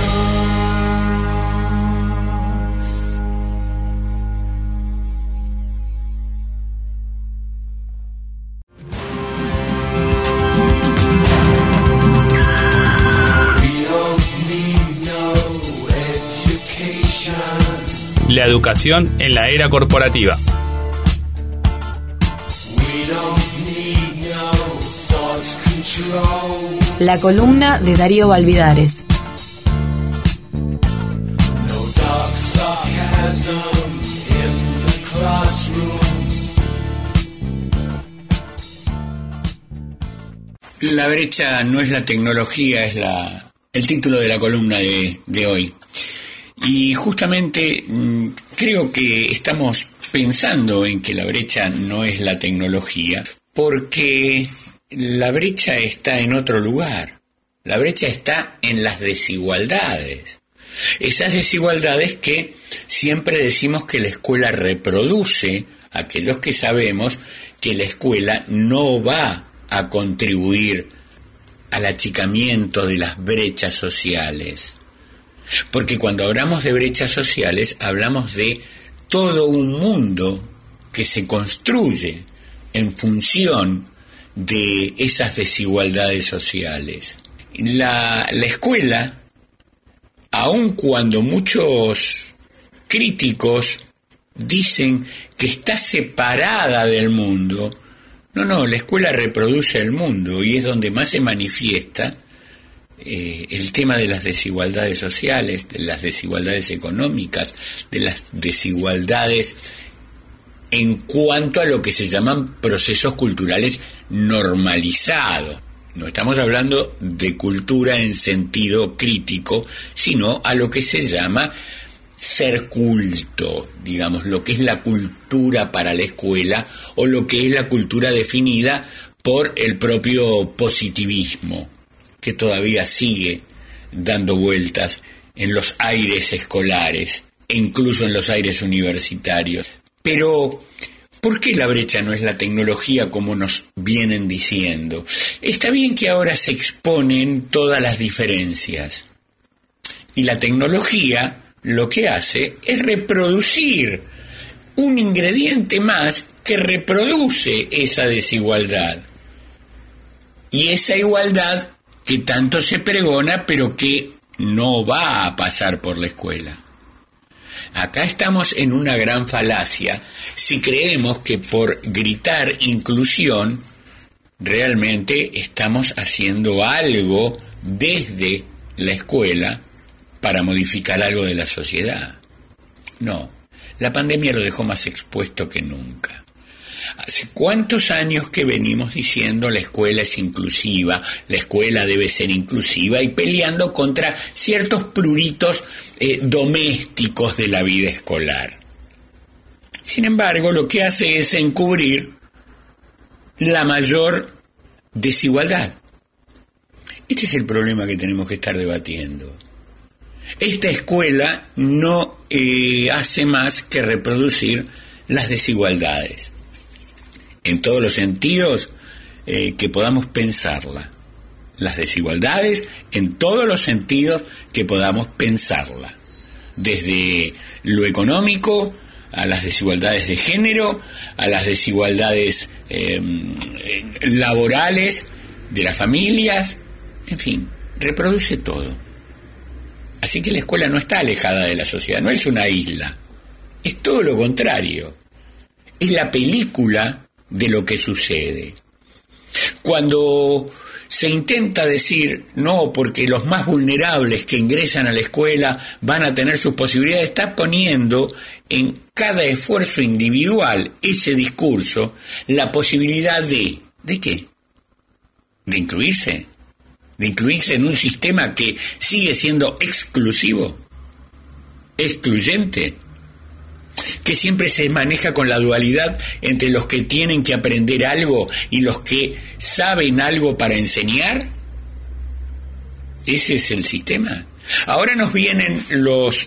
La educación en la era corporativa. La columna de Darío Valvidares. La brecha no es la tecnología, es el título de la columna de hoy. Y justamente creo que estamos pensando en que la brecha no es la tecnología, porque la brecha está en otro lugar. La brecha está en las desigualdades. Esas desigualdades que siempre decimos que la escuela reproduce, aquellos que sabemos que la escuela no va a contribuir al achicamiento de las brechas sociales. Porque cuando hablamos de brechas sociales, hablamos de todo un mundo que se construye en función de esas desigualdades sociales. La escuela, aun cuando muchos críticos dicen que está separada del mundo, No, la escuela reproduce el mundo y es donde más se manifiesta el tema de las desigualdades sociales, de las desigualdades económicas, de las desigualdades en cuanto a lo que se llaman procesos culturales normalizados. No estamos hablando de cultura en sentido crítico, sino a lo que se llama ser culto, digamos, lo que es la cultura para la escuela o lo que es la cultura definida por el propio positivismo, que todavía sigue dando vueltas en los aires escolares e incluso en los aires universitarios. Pero, ¿por qué la brecha no es la tecnología como nos vienen diciendo? Está bien que ahora se exponen todas las diferencias y la tecnología lo que hace es reproducir un ingrediente más que reproduce esa desigualdad y esa igualdad que tanto se pregona pero que no va a pasar por la escuela. Acá estamos en una gran falacia si creemos que por gritar inclusión realmente estamos haciendo algo desde la escuela para modificar algo de la sociedad. No, la pandemia lo dejó más expuesto que nunca. ¿Hace cuántos años que venimos diciendo la escuela es inclusiva, la escuela debe ser inclusiva y peleando contra ciertos pruritos domésticos de la vida escolar? Sin embargo, lo que hace es encubrir la mayor desigualdad. Este es el problema que tenemos que estar debatiendo. Esta escuela no hace más que reproducir las desigualdades en todos los sentidos que podamos pensarla. Las desigualdades en todos los sentidos que podamos pensarla. Desde lo económico, a las desigualdades de género, a las desigualdades laborales, de las familias, en fin, reproduce todo. Así que la escuela no está alejada de la sociedad, no es una isla, es todo lo contrario, es la película de lo que sucede. Cuando se intenta decir, no, porque los más vulnerables que ingresan a la escuela van a tener sus posibilidades, está poniendo en cada esfuerzo individual ese discurso la posibilidad ¿de qué? ¿De incluirse? ¿De incluirse en un sistema que sigue siendo exclusivo? ¿Excluyente? Que siempre se maneja con la dualidad entre los que tienen que aprender algo y los que saben algo para enseñar. Ese es el sistema. Ahora nos vienen los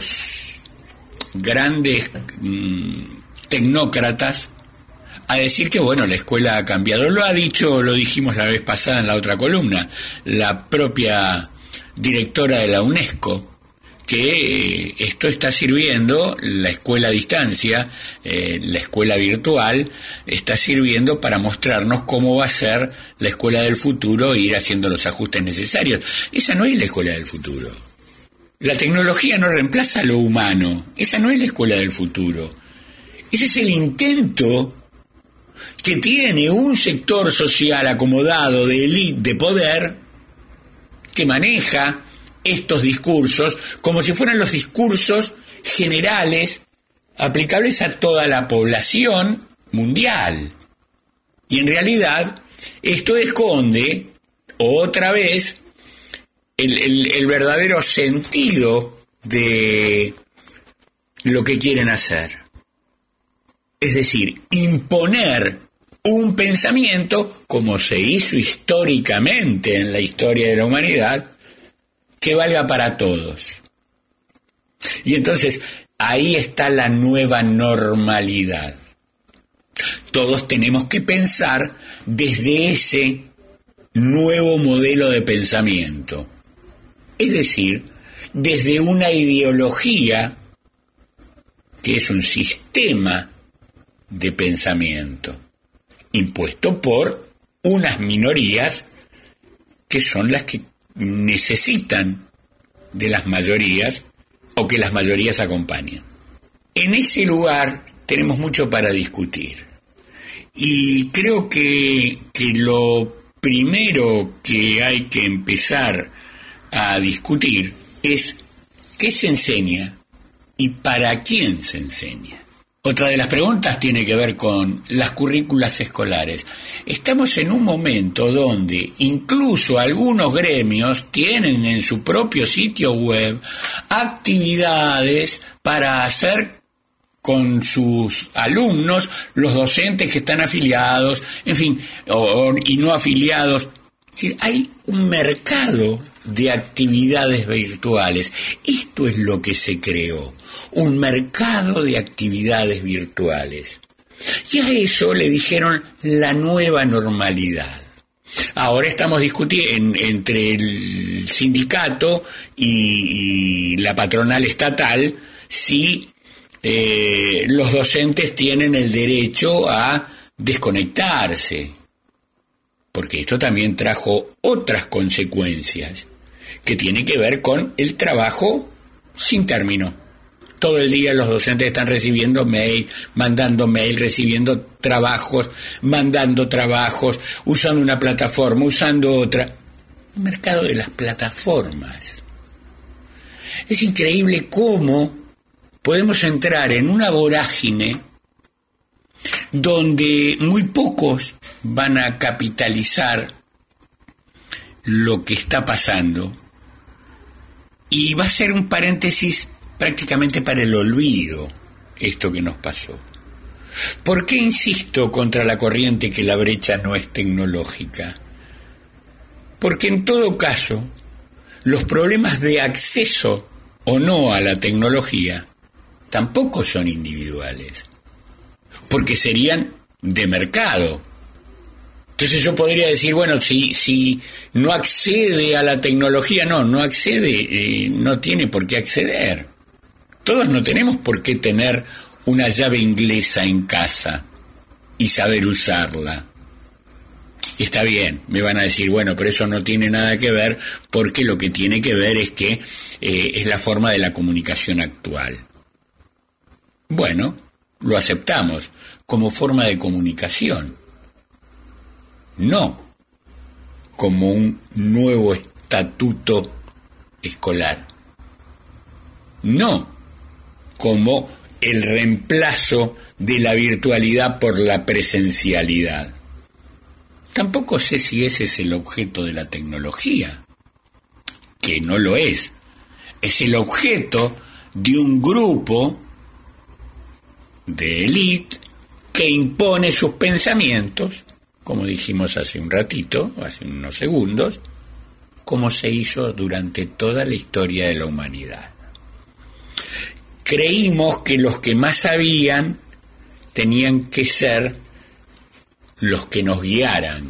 grandes tecnócratas a decir que bueno, la escuela ha cambiado. Lo dijimos la vez pasada en la otra columna, la propia directora de la UNESCO, que esto está sirviendo, la escuela a distancia, la escuela virtual, está sirviendo para mostrarnos cómo va a ser la escuela del futuro e ir haciendo los ajustes necesarios. Esa no es la escuela del futuro. La tecnología no reemplaza lo humano, esa no es la escuela del futuro. Ese es el intento que tiene un sector social acomodado de élite de poder que maneja estos discursos como si fueran los discursos generales aplicables a toda la población mundial. Y en realidad esto esconde otra vez el verdadero sentido de lo que quieren hacer. Es decir, imponer un pensamiento, como se hizo históricamente en la historia de la humanidad, que valga para todos. Y entonces, ahí está la nueva normalidad. Todos tenemos que pensar desde ese nuevo modelo de pensamiento. Es decir, desde una ideología que es un sistema de pensamiento impuesto por unas minorías que son las que necesitan de las mayorías o que las mayorías acompañen. En ese lugar tenemos mucho para discutir Y creo que lo primero que hay que empezar a discutir es qué se enseña y para quién se enseña. Otra de las preguntas tiene que ver con las currículas escolares. Estamos en un momento donde incluso algunos gremios tienen en su propio sitio web actividades para hacer con sus alumnos, los docentes que están afiliados, en fin, y no afiliados. Es decir, hay un mercado de actividades virtuales. Esto es lo que se creó, un mercado de actividades virtuales. Y a eso le dijeron la nueva normalidad. Ahora estamos discutiendo entre el sindicato y la patronal estatal si los docentes tienen el derecho a desconectarse, porque esto también trajo otras consecuencias que tienen que ver con el trabajo sin término. Todo el día los docentes están recibiendo mail, mandando mail, recibiendo trabajos, mandando trabajos, usando una plataforma, usando otra. El mercado de las plataformas. Es increíble cómo podemos entrar en una vorágine donde muy pocos van a capitalizar lo que está pasando, y va a ser un paréntesis prácticamente para el olvido esto que nos pasó. ¿Por qué insisto contra la corriente que la brecha no es tecnológica? Porque en todo caso, los problemas de acceso o no a la tecnología tampoco son individuales, porque serían de mercado. Entonces yo podría decir, bueno, si no accede a la tecnología, no accede, no tiene por qué acceder. Todos no tenemos por qué tener una llave inglesa en casa y saber usarla. Está bien, me van a decir, bueno, pero eso no tiene nada que ver, porque lo que tiene que ver es que es la forma de la comunicación actual. Bueno, lo aceptamos como forma de comunicación, no como un nuevo estatuto escolar, no como el reemplazo de la virtualidad por la presencialidad. Tampoco sé si ese es el objeto de la tecnología, que no lo es. Es el objeto de un grupo de élite que impone sus pensamientos, como dijimos hace un ratito, hace unos segundos, como se hizo durante toda la historia de la humanidad. Creímos que los que más sabían tenían que ser los que nos guiaran.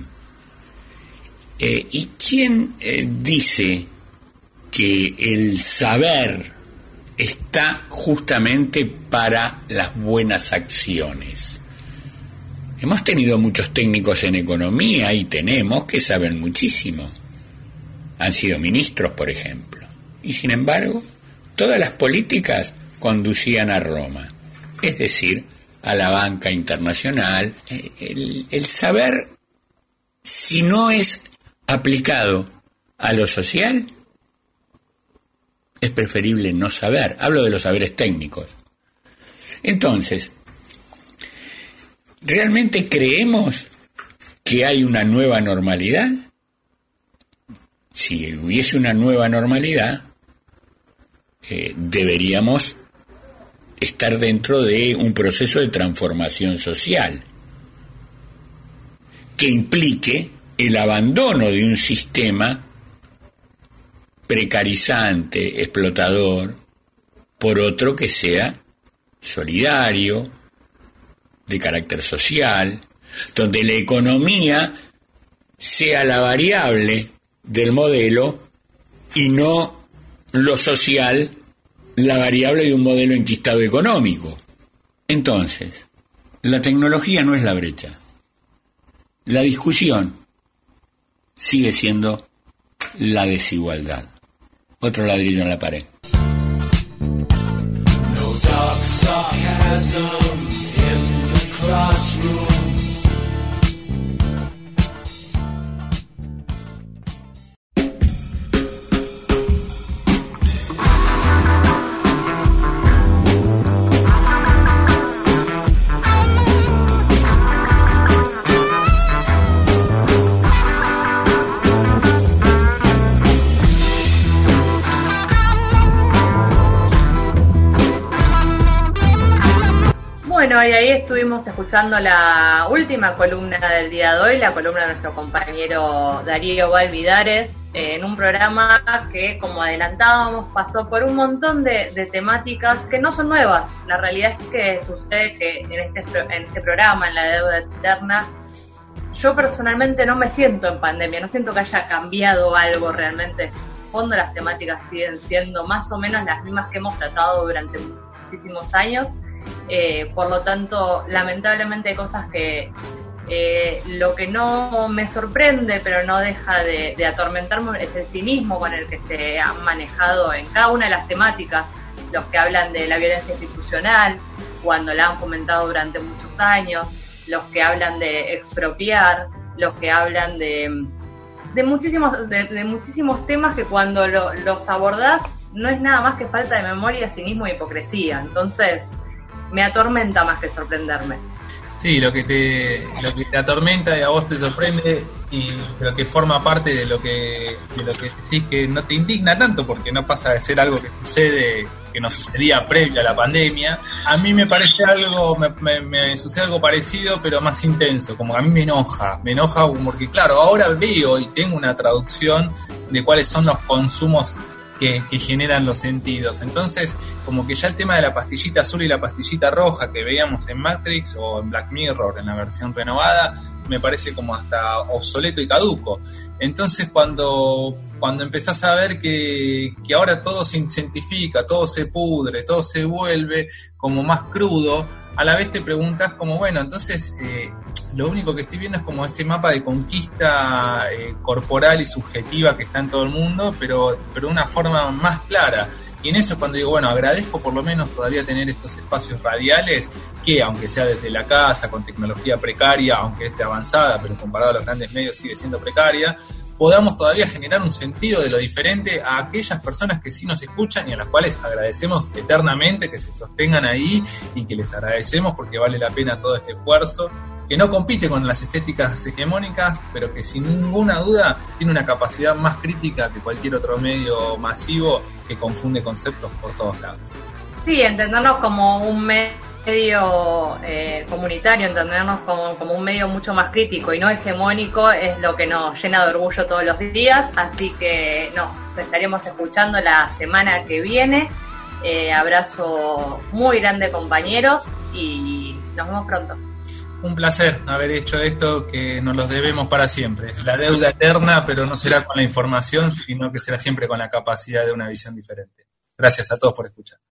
¿Y quién dice que el saber está justamente para las buenas acciones? Hemos tenido muchos técnicos en economía, y tenemos, que saben muchísimo. Han sido ministros, por ejemplo. Y sin embargo, todas las políticas conducían a Roma, es decir, a la banca internacional. El saber, si no es aplicado a lo social, es preferible no saber. Hablo de los saberes técnicos. Entonces, ¿realmente creemos que hay una nueva normalidad? Si hubiese una nueva normalidad, deberíamos estar dentro de un proceso de transformación social que implique el abandono de un sistema precarizante, explotador, por otro que sea solidario, de carácter social, donde la economía sea la variable del modelo y no lo social la variable de un modelo enquistado económico. Entonces, la tecnología no es la brecha. La discusión sigue siendo la desigualdad. Otro ladrillo en la pared. No dark sarcasm in the classroom. Bueno, y ahí estuvimos escuchando la última columna del día de hoy, la columna de nuestro compañero Darío Valvidares, en un programa que, como adelantábamos, pasó por un montón de temáticas que no son nuevas. La realidad es que sucede que en este programa, en La Deuda Eterna, yo personalmente no me siento en pandemia, no siento que haya cambiado algo realmente. En el fondo las temáticas siguen siendo más o menos las mismas que hemos tratado durante muchísimos años. Por lo tanto, lamentablemente hay cosas que lo que no me sorprende, pero no deja de atormentarme, es el cinismo con el que se han manejado en cada una de las temáticas. Los que hablan de la violencia institucional, cuando la han fomentado durante muchos años, los que hablan de expropiar, los que hablan de muchísimos temas que cuando los abordás no es nada más que falta de memoria, cinismo e hipocresía. Entonces me atormenta más que sorprenderme. Sí, lo que te atormenta y a vos te sorprende, y lo que forma parte de lo que decís que no te indigna tanto, porque no pasa de ser algo que sucede, que no sucedía previo a la pandemia. A mí me parece me sucede algo parecido, pero más intenso, como a mí me enoja porque claro, ahora veo y tengo una traducción de cuáles son los consumos que generan los sentidos. Entonces, como que ya el tema de la pastillita azul y la pastillita roja que veíamos en Matrix o en Black Mirror en la versión renovada, me parece como hasta obsoleto y caduco. Entonces, cuando empezás a ver que ahora todo se incentifica, todo se pudre, todo se vuelve como más crudo, a la vez te preguntas como, bueno, entonces lo único que estoy viendo es como ese mapa de conquista corporal y subjetiva que está en todo el mundo, pero de una forma más clara. Y en eso es cuando digo, bueno, agradezco por lo menos todavía tener estos espacios radiales que, aunque sea desde la casa, con tecnología precaria, aunque esté avanzada, pero comparado a los grandes medios sigue siendo precaria, podamos todavía generar un sentido de lo diferente a aquellas personas que sí nos escuchan y a las cuales agradecemos eternamente que se sostengan ahí, y que les agradecemos porque vale la pena todo este esfuerzo, que no compite con las estéticas hegemónicas, pero que sin ninguna duda tiene una capacidad más crítica que cualquier otro medio masivo que confunde conceptos por todos lados. Sí, entendernos como un medio comunitario, entendernos como un medio mucho más crítico y no hegemónico es lo que nos llena de orgullo todos los días, así que nos estaremos escuchando la semana que viene. Abrazo muy grande, compañeros, y nos vemos pronto. Un placer haber hecho esto, que nos los debemos para siempre. La deuda eterna, pero no será con la información, sino que será siempre con la capacidad de una visión diferente. Gracias a todos por escuchar.